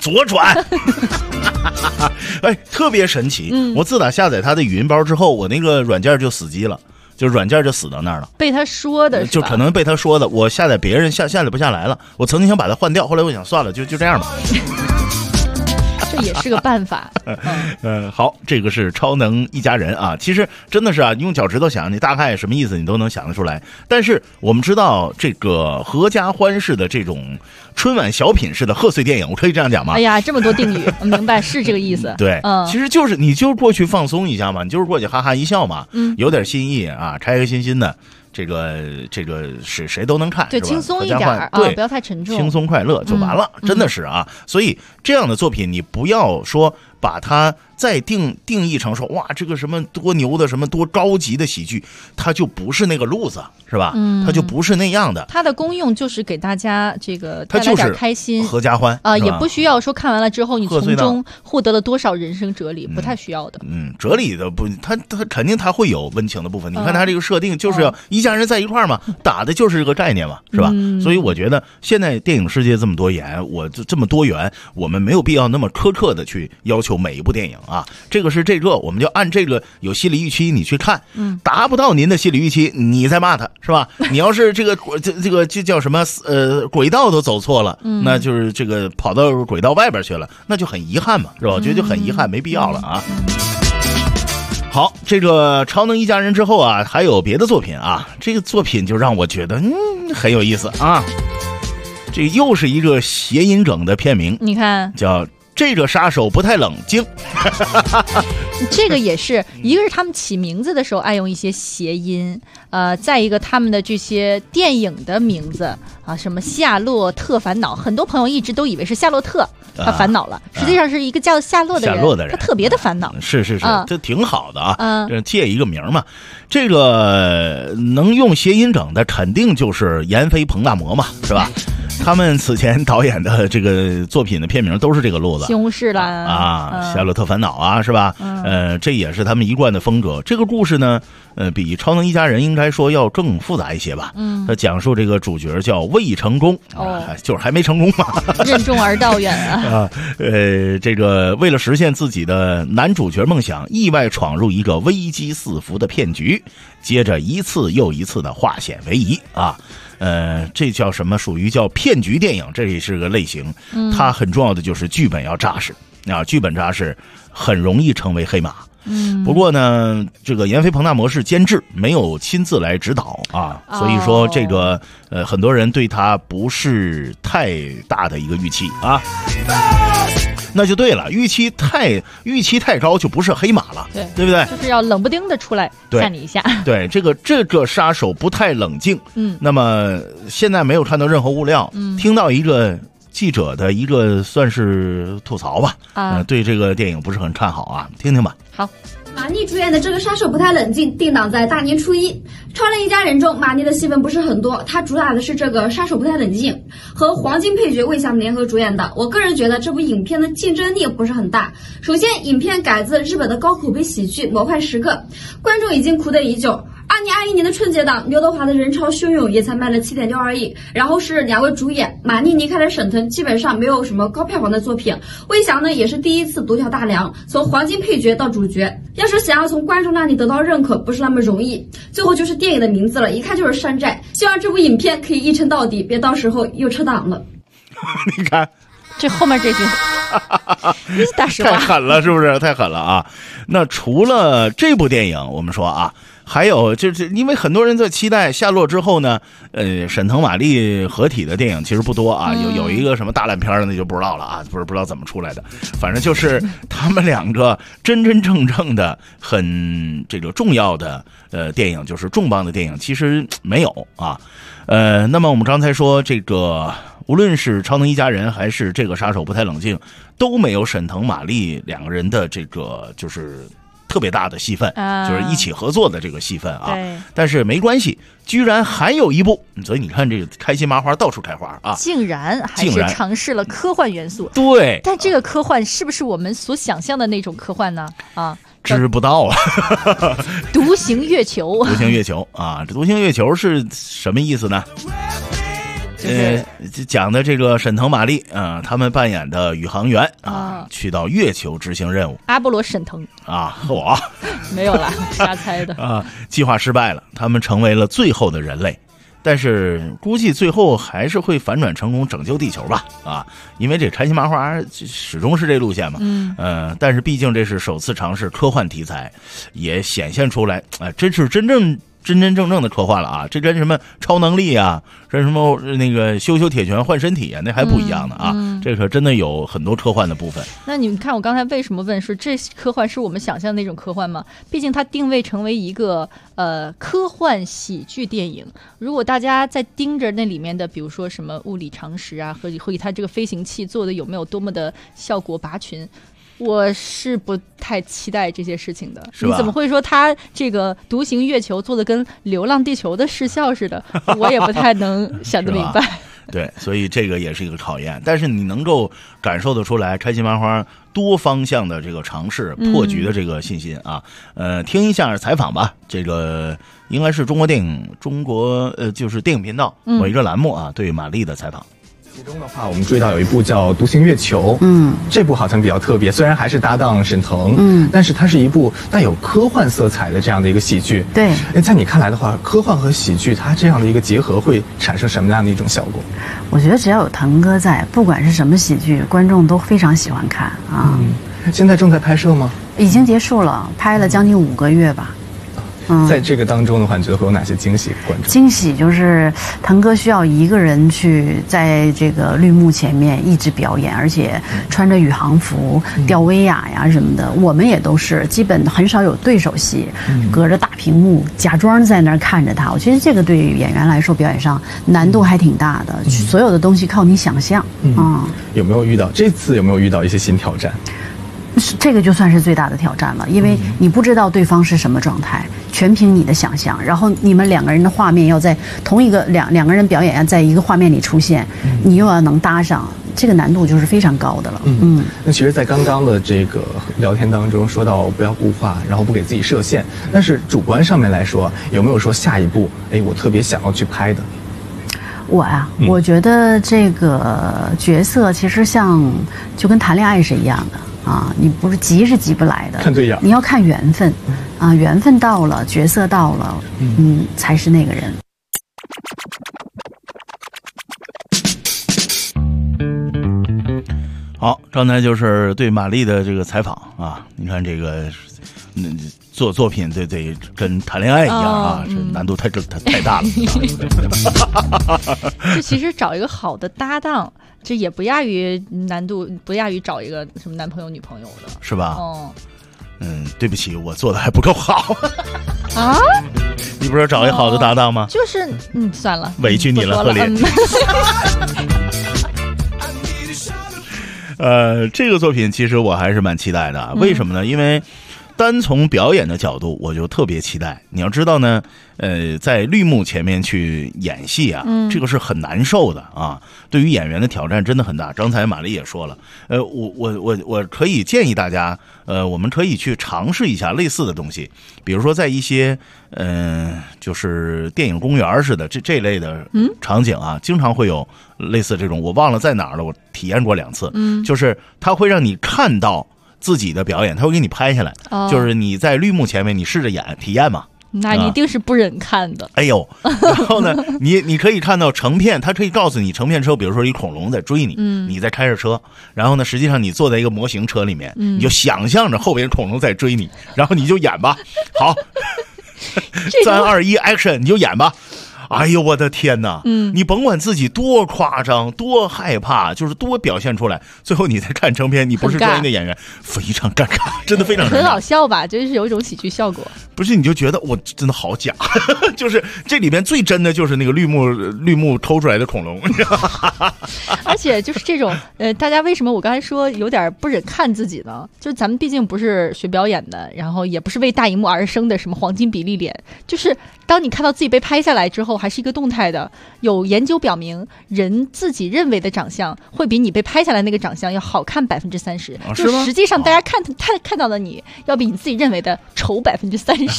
哎，特别神奇。我自打下载他的语音包之后，我那个软件就死机了，就软件就死到那儿了。 被他说的是吧？ 就可能被他说的，我下载别人下载不下来了。我曾经想把它换掉，后来我想算了，就这样吧。 这也是个办法。 好，这个是超能一家人啊。其实真的是啊，用脚趾头想，你大概什么意思你都能想得出来。但是我们知道这个合家欢式的这种春晚小品式的贺岁电影，我可以这样讲吗？ 哎呀，这么多定语，我明白是这个意思。 对，其实就是你就过去放松一下嘛，你就是过去哈哈一笑嘛，有点新意啊，开开心心的。这个是谁都能看， 对，轻松一点对， 不要太沉重， 轻松快乐就完了，真的是啊。所以这样的作品，你不要说把它再定义成说哇，这个什么多牛的什么多高级的喜剧，它就不是那个路子，是吧？它就不是那样的。 它的功用就是给大家这个带来点开心、 合家欢也不需要说看完了之后你从中获得了多少人生哲理，不太需要的。 哲理的不，它肯定它会有温情的部分。你看它这个设定就是要一家人在一块儿嘛，打的就是这个概念嘛，是吧？所以我觉得现在电影世界这么多元，这么多元，我们没有必要那么苛刻的去要求每一部电影啊。这个是我们就按这个有心理预期你去看，达不到您的心理预期，你再骂他，是吧？你要是这个叫什么轨道都走错了，那就是这个跑到轨道外边去了，那就很遗憾嘛，是吧？我觉得就很遗憾，没必要了啊。好，这个超能一家人之后啊，还有别的作品啊，这个作品就让我觉得很有意思啊。这又是一个谐音梗的片名， 你看叫这个杀手不太冷静。 这个也是一个是他们起名字的时候爱用一些谐音，再一个他们的这些电影的名字啊，什么夏洛特烦恼，很多朋友一直都以为是夏洛特他烦恼了，实际上是一个叫夏洛的人，他特别的烦恼。 是，这挺好的啊，借一个名嘛。这个能用谐音梗的肯定就是闫飞、彭大魔嘛，是吧？他们此前导演的这个作品的片名都是这个路子， 西红柿啦夏洛特烦恼啊，是吧？这也是他们一贯的风格。这个故事呢，比超能一家人应该说要更复杂一些吧。他讲述这个主角叫魏成功，就是还没成功嘛， 任重而道远啊。 这个为了实现自己的男主角梦想，意外闯入一个危机四伏的骗局，接着一次又一次的化险为夷啊。这叫什么？属于叫骗局电影，这也是个类型。它很重要的就是剧本要扎实啊，剧本扎实很容易成为黑马。不过呢，这个闫飞、彭大魔是监制，没有亲自来指导啊，所以说这个很多人对他不是太大的一个预期啊。那就对了，预期太高就不是黑马了，对不对？ 就是要冷不丁的出来吓你一下。 对，这个杀手不太冷静。那么现在没有看到任何物料，听到一个记者的一个算是吐槽吧，对这个电影不是很看好啊，听听吧。 好。 马妮主演的这个杀手不太冷静定档在大年初一。超人一家人中，马妮的戏份不是很多，她主打的是这个杀手不太冷静，和黄金配角魏翔联合主演的。我个人觉得这部影片的竞争力不是很大。首先，影片改自日本的高口碑喜剧《魔幻时刻》，观众已经苦等已久。 2021年的春节档，刘德华的人潮汹涌，也才卖了7.62亿。然后是2位主演，马丽离开了沈腾，基本上没有什么高票房的作品。魏翔呢，也是第一次独挑大梁，从黄金配角到主角。要是想要从观众那里得到认可，不是那么容易。最后就是电影的名字了，一看就是山寨。希望这部影片可以一撑到底，别到时候又撤档了。 你看， 这后面这句。大实话太狠了，是不是？太狠了啊！那除了这部电影，我们说啊，还有就是因为很多人在期待夏洛之后呢，沈腾马丽合体的电影其实不多啊，有一个什么大烂片的那就不知道了啊，不知道怎么出来的，反正就是他们两个真真正正的很这个重要的电影，就是重磅的电影，其实没有啊。那么我们刚才说这个。无论是超能一家人还是这个杀手不太冷静，都没有沈腾马丽两个人的这个就是特别大的戏份，就是一起合作的这个戏份啊。但是没关系，居然还有一部，所以你看这个开心麻花到处开花啊， 竟然还是尝试了科幻元素。 对， 但这个科幻是不是我们所想象的那种科幻呢？啊， 知不到啊。 独行月球， 独行月球啊，这独行月球是什么意思呢？讲的这个沈腾马丽啊，他们扮演的宇航员啊，去到月球执行任务。 阿波罗沈腾啊，我没有啦，瞎猜的啊。计划失败了，他们成为了最后的人类，但是估计最后还是会反转成功，拯救地球吧啊！因为这开心麻花始终是这路线嘛，但是毕竟这是首次尝试科幻题材，也显现出来，真是真正的科幻了啊！这跟什么超能力啊，跟什么那个修铁拳换身体啊，那还不一样的啊！这可真的有很多科幻的部分。 那你们看，我刚才为什么问说这科幻是我们想象的那种科幻吗？毕竟它定位成为一个科幻喜剧电影。如果大家在盯着那里面的，比如说什么物理常识啊，和它这个飞行器做的有没有多么的效果拔群。我是不太期待这些事情的。你怎么会说他这个独行月球做的跟流浪地球的视效似的？我也不太能想得明白。 对，所以这个也是一个考验，但是你能够感受得出来开心麻花多方向的这个尝试破局的这个信心啊。听一下采访吧，这个应该是中国就是电影频道某一个栏目啊对马丽的采访。 其中的话，我们注意到有一部叫《独行月球》，这部好像比较特别，虽然还是搭档沈腾，但是它是一部带有科幻色彩的这样的一个喜剧。 对， 在你看来的话，科幻和喜剧它这样的一个结合会产生什么样的一种效果？ 我觉得只要有腾哥在，不管是什么喜剧，观众都非常喜欢看啊。 现在正在拍摄吗？ 已经结束了，拍了将近5个月吧。 在这个当中的话，你觉得会有哪些惊喜？观众惊喜就是腾哥需要一个人去在这个绿幕前面一直表演，而且穿着宇航服、吊威亚呀什么的。我们也都是基本很少有对手戏，隔着大屏幕假装在那儿看着他。我觉得这个对于演员来说，表演上难度还挺大的，所有的东西靠你想象啊。 有没有遇到一些新挑战？ 这个就算是最大的挑战了，因为你不知道对方是什么状态，全凭你的想象。然后你们两个人的画面要在同一个两个人表演要在一个画面里出现，你又要能搭上，这个难度就是非常高的了。 那其实，在刚刚的这个聊天当中说到不要固化，然后不给自己设限，但是主观上面来说，有没有说下一步，我特别想要去拍的？ 我呀，我觉得这个角色其实就跟谈恋爱是一样的。你不是急是急不来的， 看对眼， 你要看缘分，缘分到了，角色到了，才是那个人。 好，刚才就是对马丽的这个采访啊，你看这个，做作品得跟谈恋爱一样啊，这难度太大了。 这其实找一个好的搭档。这也不亚于难度，不亚于找一个什么男朋友女朋友的， 是吧？对不起，我做的还不够好啊！ 你不是找一好的搭档吗？ 就是算了， 委屈你了，贺林。这个作品其实我还是蛮期待的，为什么呢？因为单从表演的角度，我就特别期待。你要知道呢，在绿幕前面去演戏啊，这个是很难受的啊，对于演员的挑战真的很大。刚才玛丽也说了，我可以建议大家，我们可以去尝试一下类似的东西，比如说在一些就是电影公园似的这类的场景啊，经常会有类似这种，我忘了在哪儿了，我体验过2次，就是它会让你看到自己的表演，他会给你拍下来，就是你在绿幕前面，你试着演体验嘛。 那你一定是不忍看的。 哎呦，然后呢，你可以看到成片，他可以告诉你成片车，比如说一恐龙在追你，你在开着车，然后呢，实际上你坐在一个模型车里面，你就想象着后边恐龙在追你，然后你就演吧。好，3、2、1 ，action， 你就演吧。哎呦我的天哪！你甭管自己多夸张、多害怕，就是多表现出来，最后你再看成片，你不是专业的演员，非常尴尬，真的非常尴尬。 很好笑吧？就是有一种喜剧效果。 不是，你就觉得我真的好假，就是这里边最真的就是那个绿幕偷出来的恐龙， 而且就是这种大家为什么我刚才说有点不忍看自己呢？就是咱们毕竟不是学表演的，然后也不是为大荧幕而生的什么黄金比例脸，就是当你看到自己被拍下来之后，还是一个动态的。有研究表明，人自己认为的长相会比你被拍下来那个长相要好看30%，就实际上大家看到的你要比你自己认为的丑30%。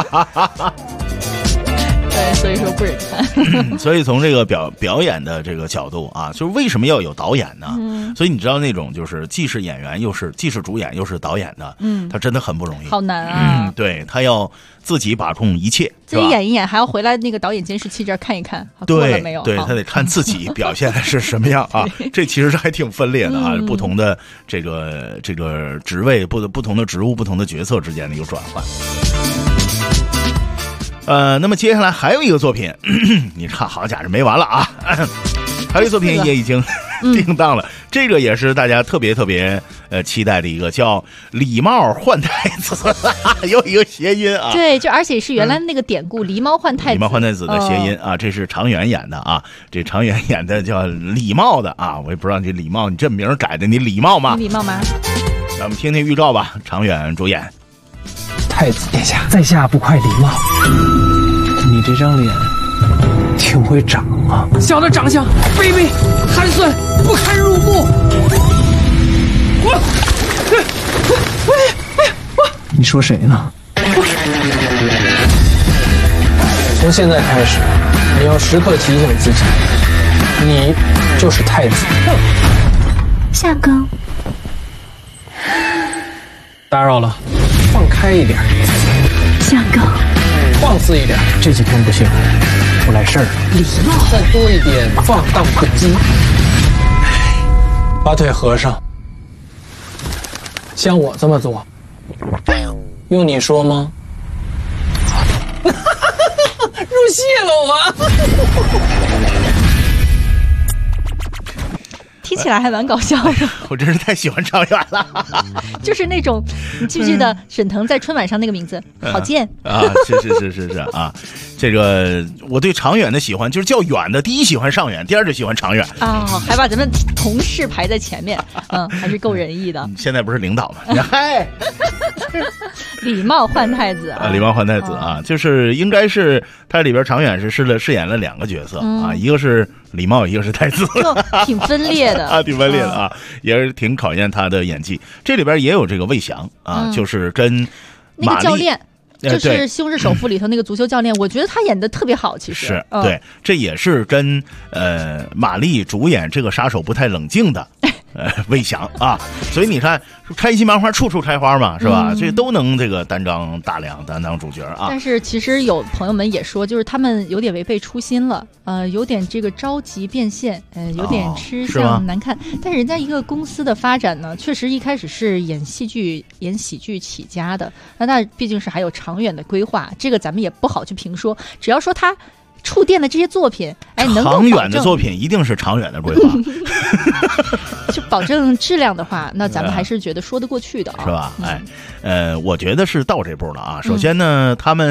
对，所以说不忍看。 所以从这个表演的这个角度啊，就是为什么要有导演呢？所以你知道那种就是既是演员既是主演又是导演的，他真的很不容易， 好难啊。 对，他要自己把控一切， 自己演一演，还要回来那个导演监视器这儿看一看，过了没有？ 对，他得看自己表现的是什么样啊。这其实还挺分裂的啊，不同的这个职位、不同的职务、不同的角色之间的一个转换。那么接下来还有一个作品，你看，好家伙，没完了啊！还有一个作品也已经定档了，这个也是大家特别期待的一个，叫狸猫换太子，有一个谐音啊。 对，就而且是原来那个典故狸猫换太子， 狸猫换太子的谐音啊，这是常远演的啊，这常远演的叫礼貌的啊，我也不知道这礼貌，你这名改的，你礼貌吗？ 礼貌吗？ 那我们听听预告吧，常远主演。 太子殿下，在下不快礼貌。你这张脸挺会长啊！ 小的长相卑微寒酸，不堪入目。 你说谁呢？从现在开始，你要时刻提醒自己，你就是太子。 相公， 打扰了，放开一点。 相公， 放肆一点。这几天不行，出来事儿了。 礼貌， 再多一点放荡不羁。把腿合上，像我这么做，用你说吗？入戏了我。 听起来还蛮搞笑的。 我真是太喜欢常远了。 就是那种，你记不记得沈腾在春晚上那个名字？郝建啊，是啊。这个我对常远的喜欢就是叫远的，第一喜欢尚远，第二就喜欢常远啊，还把咱们同事排在前面，还是够仁义的。 现在不是领导吗？嗨， 礼貌换太子啊， 礼貌换太子啊，就是应该是他里边常远是饰演了2个角色啊，一个是礼貌，一个是太子， 挺分裂的啊，挺分裂的啊，也是挺考验他的演技。这里边也有这个魏翔啊，就是跟那个教练。就是《西红柿首富》里头那个足球教练，我觉得他演的特别好。其实是对，这也是跟马丽主演这个杀手不太冷静的魏翔啊，所以你看开心麻花处处开花嘛，是吧？这都能这个担当大梁，担当主角啊。 但是其实有朋友们也说，就是他们有点违背初心了，有点这个着急变现，有点吃相难看。但是人家一个公司的发展呢，确实一开始是演喜剧起家的，那毕竟是还有长远的规划，这个咱们也不好去评说。只要说他触电的这些作品，能够长远的作品一定是长远的规划， 就保证质量的话，那咱们还是觉得说得过去的啊， 是吧？我觉得是到这步了啊。首先呢，他们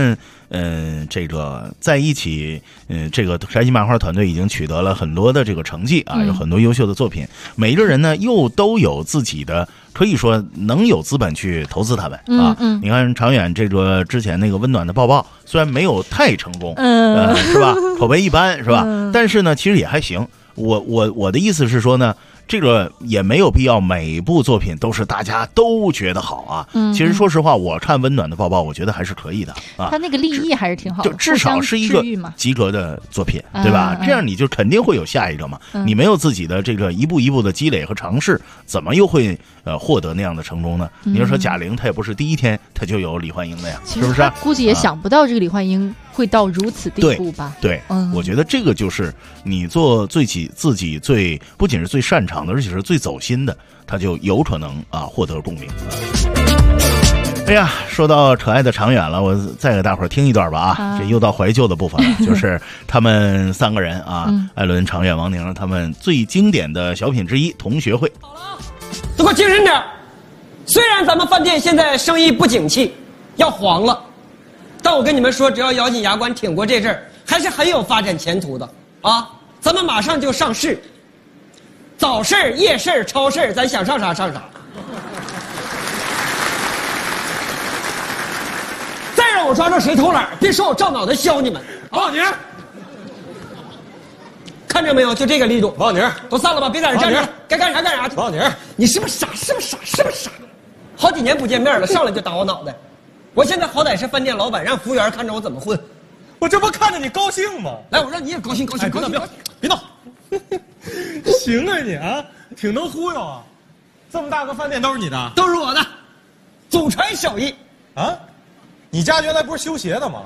这个在一起，这个山西麻花团队已经取得了很多的这个成绩啊，有很多优秀的作品。每一个人呢，又都有自己的，可以说能有资本去投资他们啊。你看长远这个之前那个温暖的抱抱，虽然没有太成功，是吧？口碑一般，是吧？但是呢，其实也还行。我的意思是说呢，这个也没有必要每一部作品都是大家都觉得好啊。其实说实话，我看温暖的抱抱，我觉得还是可以的啊。 他那个立意还是挺好的， 就至少是一个及格的作品，对吧？这样你就肯定会有下一个嘛。你没有自己的这个一步一步的积累和尝试，怎么又会获得那样的成功呢？你就说贾玲，她也不是第一天她就有李焕英的呀，是不是？ 估计也想不到这个李焕英会到如此地步吧？ 对，我觉得这个就是你做自己最不仅是最擅长的，而且是最走心的，他就有可能获得共鸣。哎呀，说到可爱的长远了，我再给大伙儿听一段吧啊！这又到怀旧的部分了，就是他们3个人啊，艾伦、长远、王宁，他们最经典的小品之一《同学会》。 都给我精神点！虽然咱们饭店现在生意不景气，要黄了，但我跟你们说，只要咬紧牙关挺过这阵儿，还是很有发展前途的啊！咱们马上就上市，早市、夜市、超市，咱想上啥上啥。再让我抓住谁偷懒，别说我照脑袋削你们！王宁，看着没有？就这个力度。王宁，都散了吧，别在这站着，该干啥干啥去。王宁，你是不是傻？是不是傻？是不是傻？好几年不见面了，上来就打我脑袋。我现在好歹是饭店老板，让服务员看着我怎么混。 我这不看着你高兴吗？ 来，我让你也高兴高兴高兴！ 别闹！行啊你啊，挺能忽悠啊！这么大个饭店都是你的？ 都是我的，祖传手艺啊！你家原来不是修鞋的吗？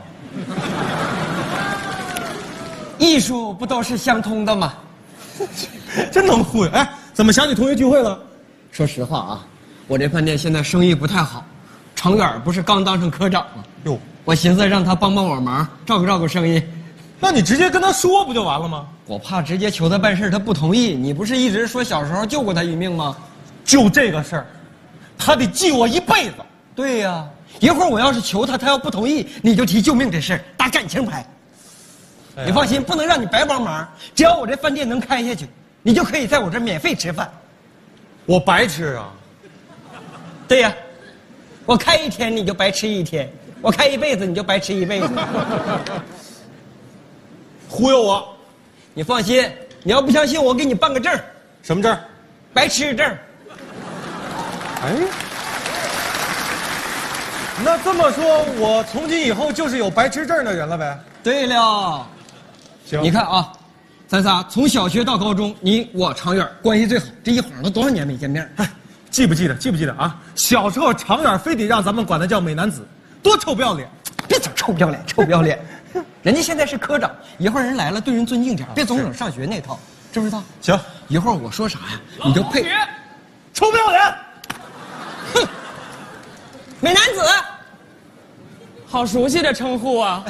艺术不都是相通的吗？ 真能忽悠！哎，怎么想起同学聚会了？ 说实话啊，我这饭店现在生意不太好，长远不是刚当上科长吗？ 哟， 我寻思让他帮帮我忙，照顾照顾生意。 那你直接跟他说不就完了吗？ 我怕直接求他办事他不同意。你不是一直说小时候救过他一命吗？ 就这个事儿，他得记我一辈子。 对呀，一会儿我要是求他，他要不同意，你就提救命这事儿，打感情牌。你放心，不能让你白帮忙。只要我这饭店能开下去，你就可以在我这免费吃饭。 我白吃啊？ 对呀，我开1天你就白吃1天，我开一辈子你就白吃一辈子。 忽悠我？ 你放心，你要不相信我，给你办个证。 什么证？ 白吃证。 哎，那这么说，我从今以后就是有白吃证的人了呗？ 对了， 行， 你看啊，咱仨从小学到高中，你我长远关系最好，这一晃都多少年没见面？ 哎，记不记得啊？小时候长远非得让咱们管他叫美男子，多臭不要脸！ 别整臭不要脸，臭不要脸！人家现在是科长，一会儿人来了对人尊敬点，别总整上学那套，知不知道？ 行， 一会儿我说啥呀，你就配。 臭不要脸！ 哼，美男子， 好熟悉的称呼啊！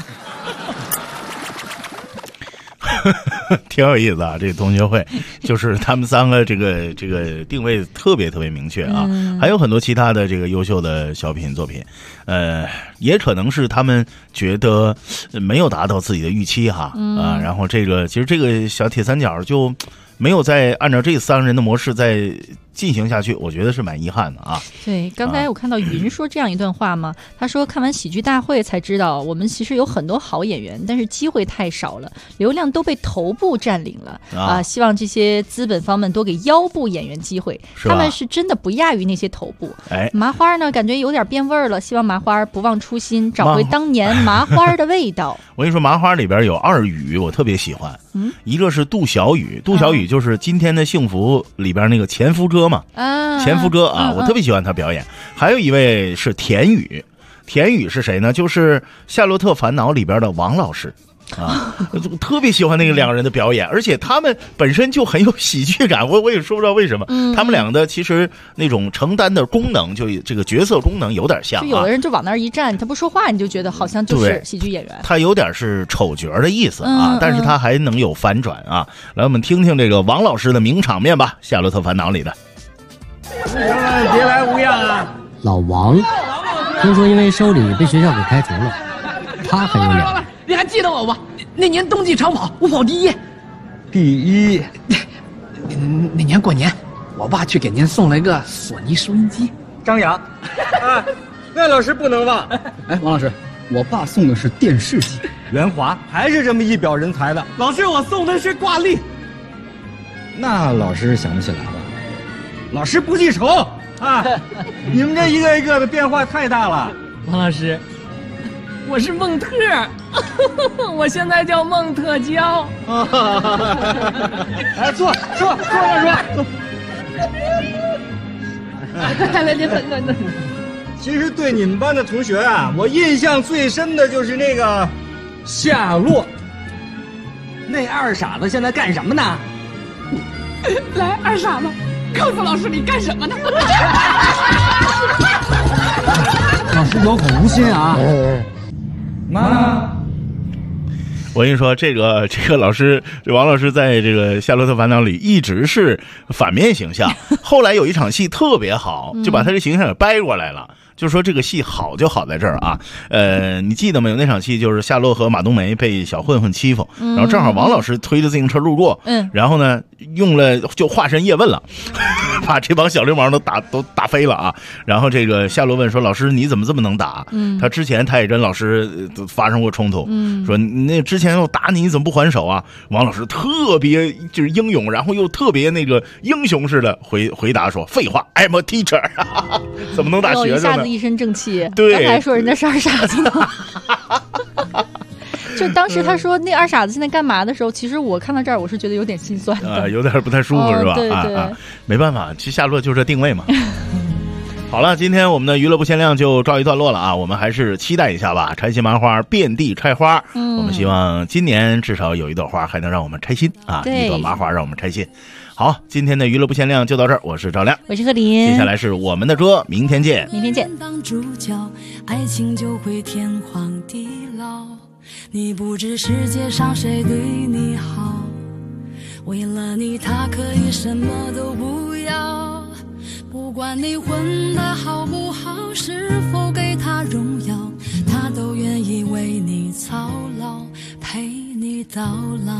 挺有意思啊，这个同学会就是他们3个这个定位特别明确啊，还有很多其他的这个优秀的小品作品，也可能是他们觉得没有达到自己的预期哈啊，然后其实这个小铁三角就没有再按照这3个人的模式再进行下去，我觉得是蛮遗憾的啊。 对，刚才我看到云说这样一段话嘛，他说看完喜剧大会才知道，我们其实有很多好演员，但是机会太少了，流量都被头部占领了啊！希望这些资本方们多给腰部演员机会，他们是真的不亚于那些头部。 哎， 麻花呢，感觉有点变味儿了，希望麻花不忘初心，找回当年麻花的味道。 我跟你说，麻花里边有2宇，我特别喜欢，一个是杜小宇，杜小宇就是《今天的幸福》里边那个前夫哥嘛，前夫哥啊，我特别喜欢他表演。还有一位是田宇，田宇是谁呢？就是《夏洛特烦恼》里边的王老师。啊，特别喜欢那个2个人的表演，而且他们本身就很有喜剧感，我也说不知道为什么，他们2个的其实那种承担的功能，就这个角色功能有点像， 就有的人就往那儿一站，他不说话，你就觉得好像就是喜剧演员， 他有点是丑角的意思啊，但是他还能有反转啊。来，我们听听这个王老师的名场面吧，《夏洛特烦恼》里的。 别来无恙啊！老王，听说因为收礼被学校给开除了。 他还有脸。 你还记得我吧？那年冬季长跑我跑第一。 第一。 那年过年，我爸去给您送了一个索尼收音机。 张扬，哎，那老师不能忘。 哎，王老师，我爸送的是电视机。 袁华还是这么一表人才的。 老师，我送的是挂历。 那老师想不起来了。 老师不记仇啊！你们这一个一个的变化太大了。 王老师，我是孟特，我现在叫孟特娇。 来，坐上说。 来，你等。 其实对你们班的同学啊，我印象最深的就是那个夏洛。 那二傻子现在干什么呢？ 来，二傻子，告诉老师你干什么呢？ 老师有口无心啊！妈， 我跟你说，这个老师，这王老师在这个《夏洛特烦恼》里一直是反面形象，后来有一场戏特别好，就把他这形象给掰过来了。就是说这个戏好就好在这儿啊，你记得没有？那场戏就是夏洛和马冬梅被小混混欺负，然后正好王老师推着自行车路过，然后呢用了就化身叶问了，把这帮小流氓都打飞了啊。然后这个夏洛问说：“老师你怎么这么能打？”他之前他也跟老师发生过冲突，说那之前我打你怎么不还手啊？王老师特别就是英勇，然后又特别那个英雄似的回答说：“废话 ，I'm a teacher， 怎么能打学生呢？” 一身正气， 对， 刚才说人家是二傻子呢。就当时他说那二傻子现在干嘛的时候，其实我看到这儿我是觉得有点心酸的， 有点不太舒服是吧？ 对， 没办法，其实夏洛就这定位嘛。好了，今天我们的娱乐不限量就告一段落了啊！我们还是期待一下吧，拆心麻花遍地开花。我们希望今年至少有一朵花还能让我们拆心啊，一朵麻花让我们拆心。好，今天的娱乐不限量就到这儿，我是赵亮， 我是贺林， 接下来是我们的歌，明天见， 明天见。 当主角，爱情就会天荒地老。你不知世界上谁对你好，为了你，他可以什么都不要。不管你混得好不好，是否给他荣耀，他都愿意为你操劳，陪你到老。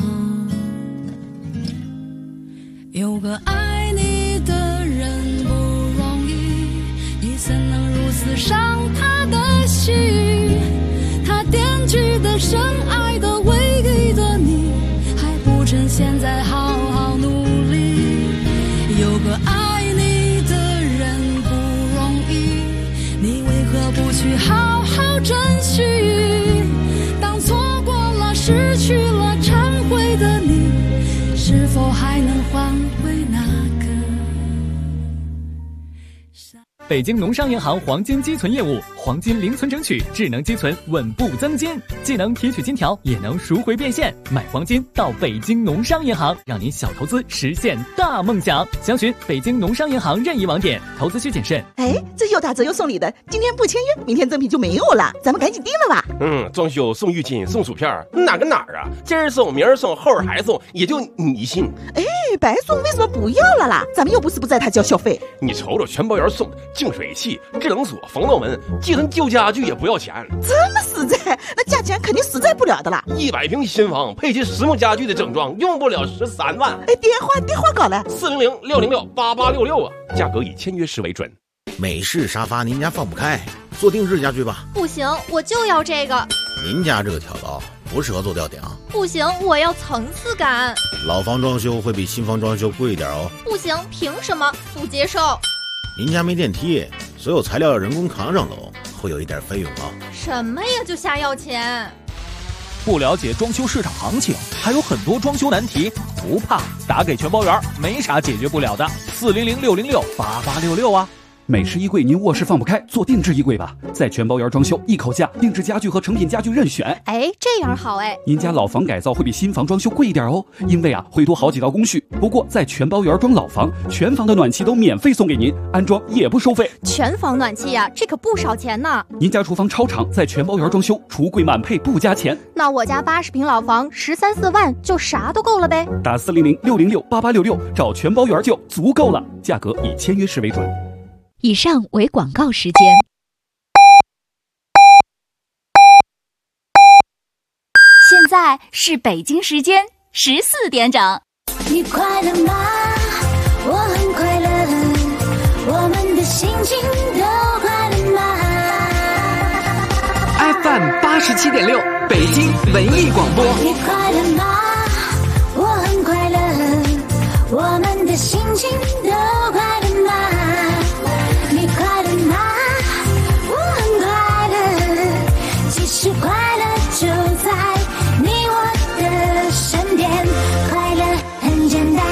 有个爱你的人不容易，你怎能如此伤他的心？他惦记的、深爱的、唯一的你，还不趁现在好好努力。有个爱你的人不容易，你为何不去好好珍惜？当错过了、失去了、忏悔的你，是否还能还回那个？ 北京农商银行黄金积存业务，黄金零存整取，智能积存，稳步增金，既能提取金条，也能赎回变现。买黄金到北京农商银行，让您小投资实现大梦想。详询北京农商银行任意网点，投资需谨慎。 哎，这又打折又送礼的，今天不签约，明天赠品就没有了，咱们赶紧订了吧。 装修送浴巾送薯片，哪跟哪儿啊？今儿送明儿送后儿还送，也就你信。 哎，白送为什么不要了啦？咱们又不是不在他交小费。 你瞅瞅全包员送的净水器、制冷锁、防盗门，寄存旧家具也不要钱。 这么实在，那价钱肯定实在不了的啦。 100平新房配齐实木家具的整装，用不了13万。 哎，电话搞来 400-606-8866啊，价格以签约时为准。 美式沙发您家放不开，做定制家具吧。 不行，我就要这个。 您家这个挑高不适合做吊顶。 不行，我要层次感。 老房装修会比新房装修贵一点哦。 不行，凭什么？不接受。 您家没电梯，所有材料要人工扛上楼，会有一点费用啊。 什么呀，就瞎要钱？ 不了解装修市场行情，还有很多装修难题，不怕，打给全包员，没啥解决不了的。400-606-8866啊。 美式衣柜您卧室放不开，做定制衣柜吧，在全包员装修一口价，定制家具和成品家具任选。 哎，这样好哎。 您家老房改造会比新房装修贵一点哦，因为会多好几道工序。不过在全包员装老房，全房的暖气都免费送给您，安装也不收费。 全房暖气呀，这可不少钱呢。 您家厨房超长，在全包员装修，橱柜满配不加钱。 那我家80平老房13、14万就啥都够了呗。 打400-606-8866找全包员就足够了，价格以签约时为准。 以上为广告时间。 在是北京时间14点整。 你快乐吗？我很快乐，我们的心情都快乐吗 ？FM 87.6，北京文艺广播。 你快乐吗？我很快乐，我们的心情都快乐吗？你快乐吗？我很快乐，其实快乐就在你我的身边，快乐很简单。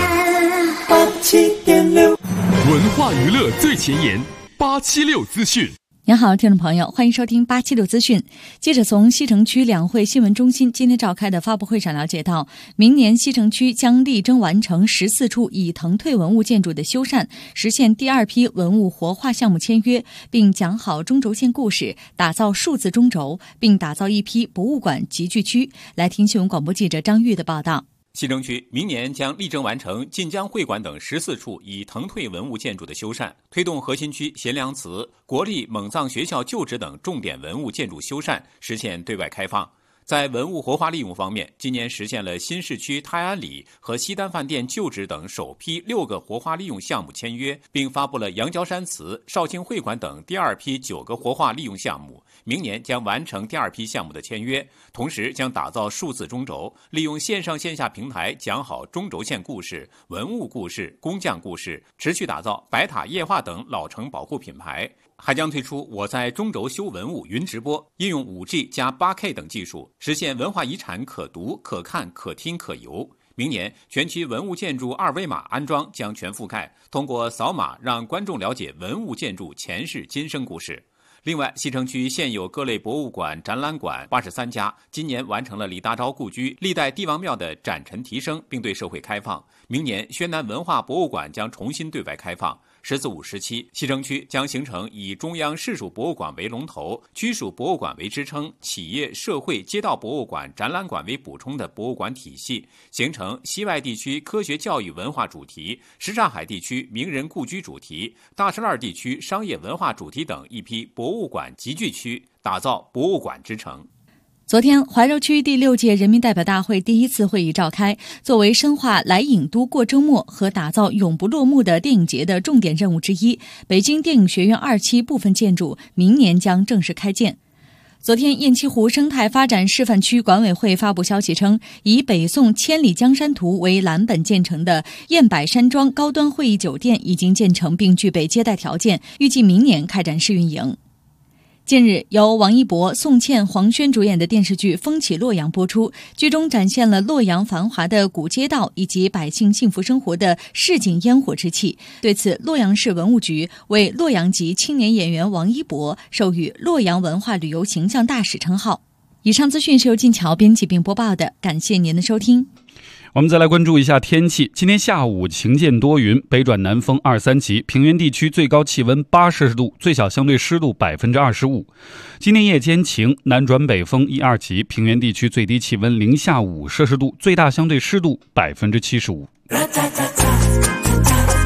87.6，文化娱乐最前沿，876资讯。 您好，听众朋友，欢迎收听876资讯。记者从西城区两会新闻中心今天召开的发布会上了解到，明年西城区将力争完成14处已腾退文物建筑的修缮，实现第2批文物活化项目签约，并讲好中轴线故事，打造数字中轴，并打造一批博物馆集聚区。来听新闻广播记者张玉的报道。 西城区明年将力争完成晋江会馆等14处已腾退文物建筑的修缮，推动核心区贤良祠、国立蒙藏学校旧址等重点文物建筑修缮，实现对外开放。在文物活化利用方面，今年实现了新市区泰安里和西单饭店旧址等首批6个活化利用项目签约，并发布了羊角山祠、绍兴会馆等第2批9个活化利用项目。明年将完成第2批项目的签约，同时将打造数字中轴，利用线上线下平台讲好中轴线故事、文物故事、工匠故事，持续打造白塔夜话等老城保护品牌。还将推出我在中轴修文物云直播，应用 5G 加 8K 等技术，实现文化遗产可读、可看、可听、可游。明年全区文物建筑2维码安装将全覆盖，通过扫码让观众了解文物建筑前世今生故事。另外，西城区现有各类博物馆、展览馆83家，今年完成了李大钊故居、历代帝王庙的展陈提升，并对社会开放。明年，宣南文化博物馆将重新对外开放。“14五”时期，西城区将形成以中央市属博物馆为龙头、区属博物馆为支撑、企业、社会、街道博物馆、展览馆为补充的博物馆体系，形成西外地区科学教育文化主题、什刹海地区名人故居主题、大栅栏地区商业文化主题等一批博物馆集聚区，打造博物馆之城。 昨天，怀柔区第6届人民代表大会第1次会议召开。作为深化来影都过周末和打造永不落幕的电影节的重点任务之一，北京电影学院2期部分建筑明年将正式开建。昨天，雁栖湖生态发展示范区管委会发布消息称，以北宋千里江山图为蓝本建成的雁柏山庄高端会议酒店已经建成并具备接待条件，预计明年开展试运营。近日，由王一博、宋茜、黄轩主演的电视剧《风起洛阳》播出，剧中展现了洛阳繁华的古街道以及百姓幸福生活的市井烟火之气。对此，洛阳市文物局为洛阳籍青年演员王一博授予洛阳文化旅游形象大使称号。以上资讯是由静桥编辑并播报的，感谢您的收听。 我们再来关注一下天气。今天下午晴间多云，北转南风2、3级，平原地区最高气温8摄氏度，最小相对湿度25%。今天夜间晴，南转北风1、2级，平原地区最低气温零下5摄氏度，最大相对湿度75%。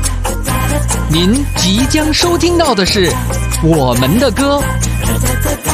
您即将收听到的是我们的歌。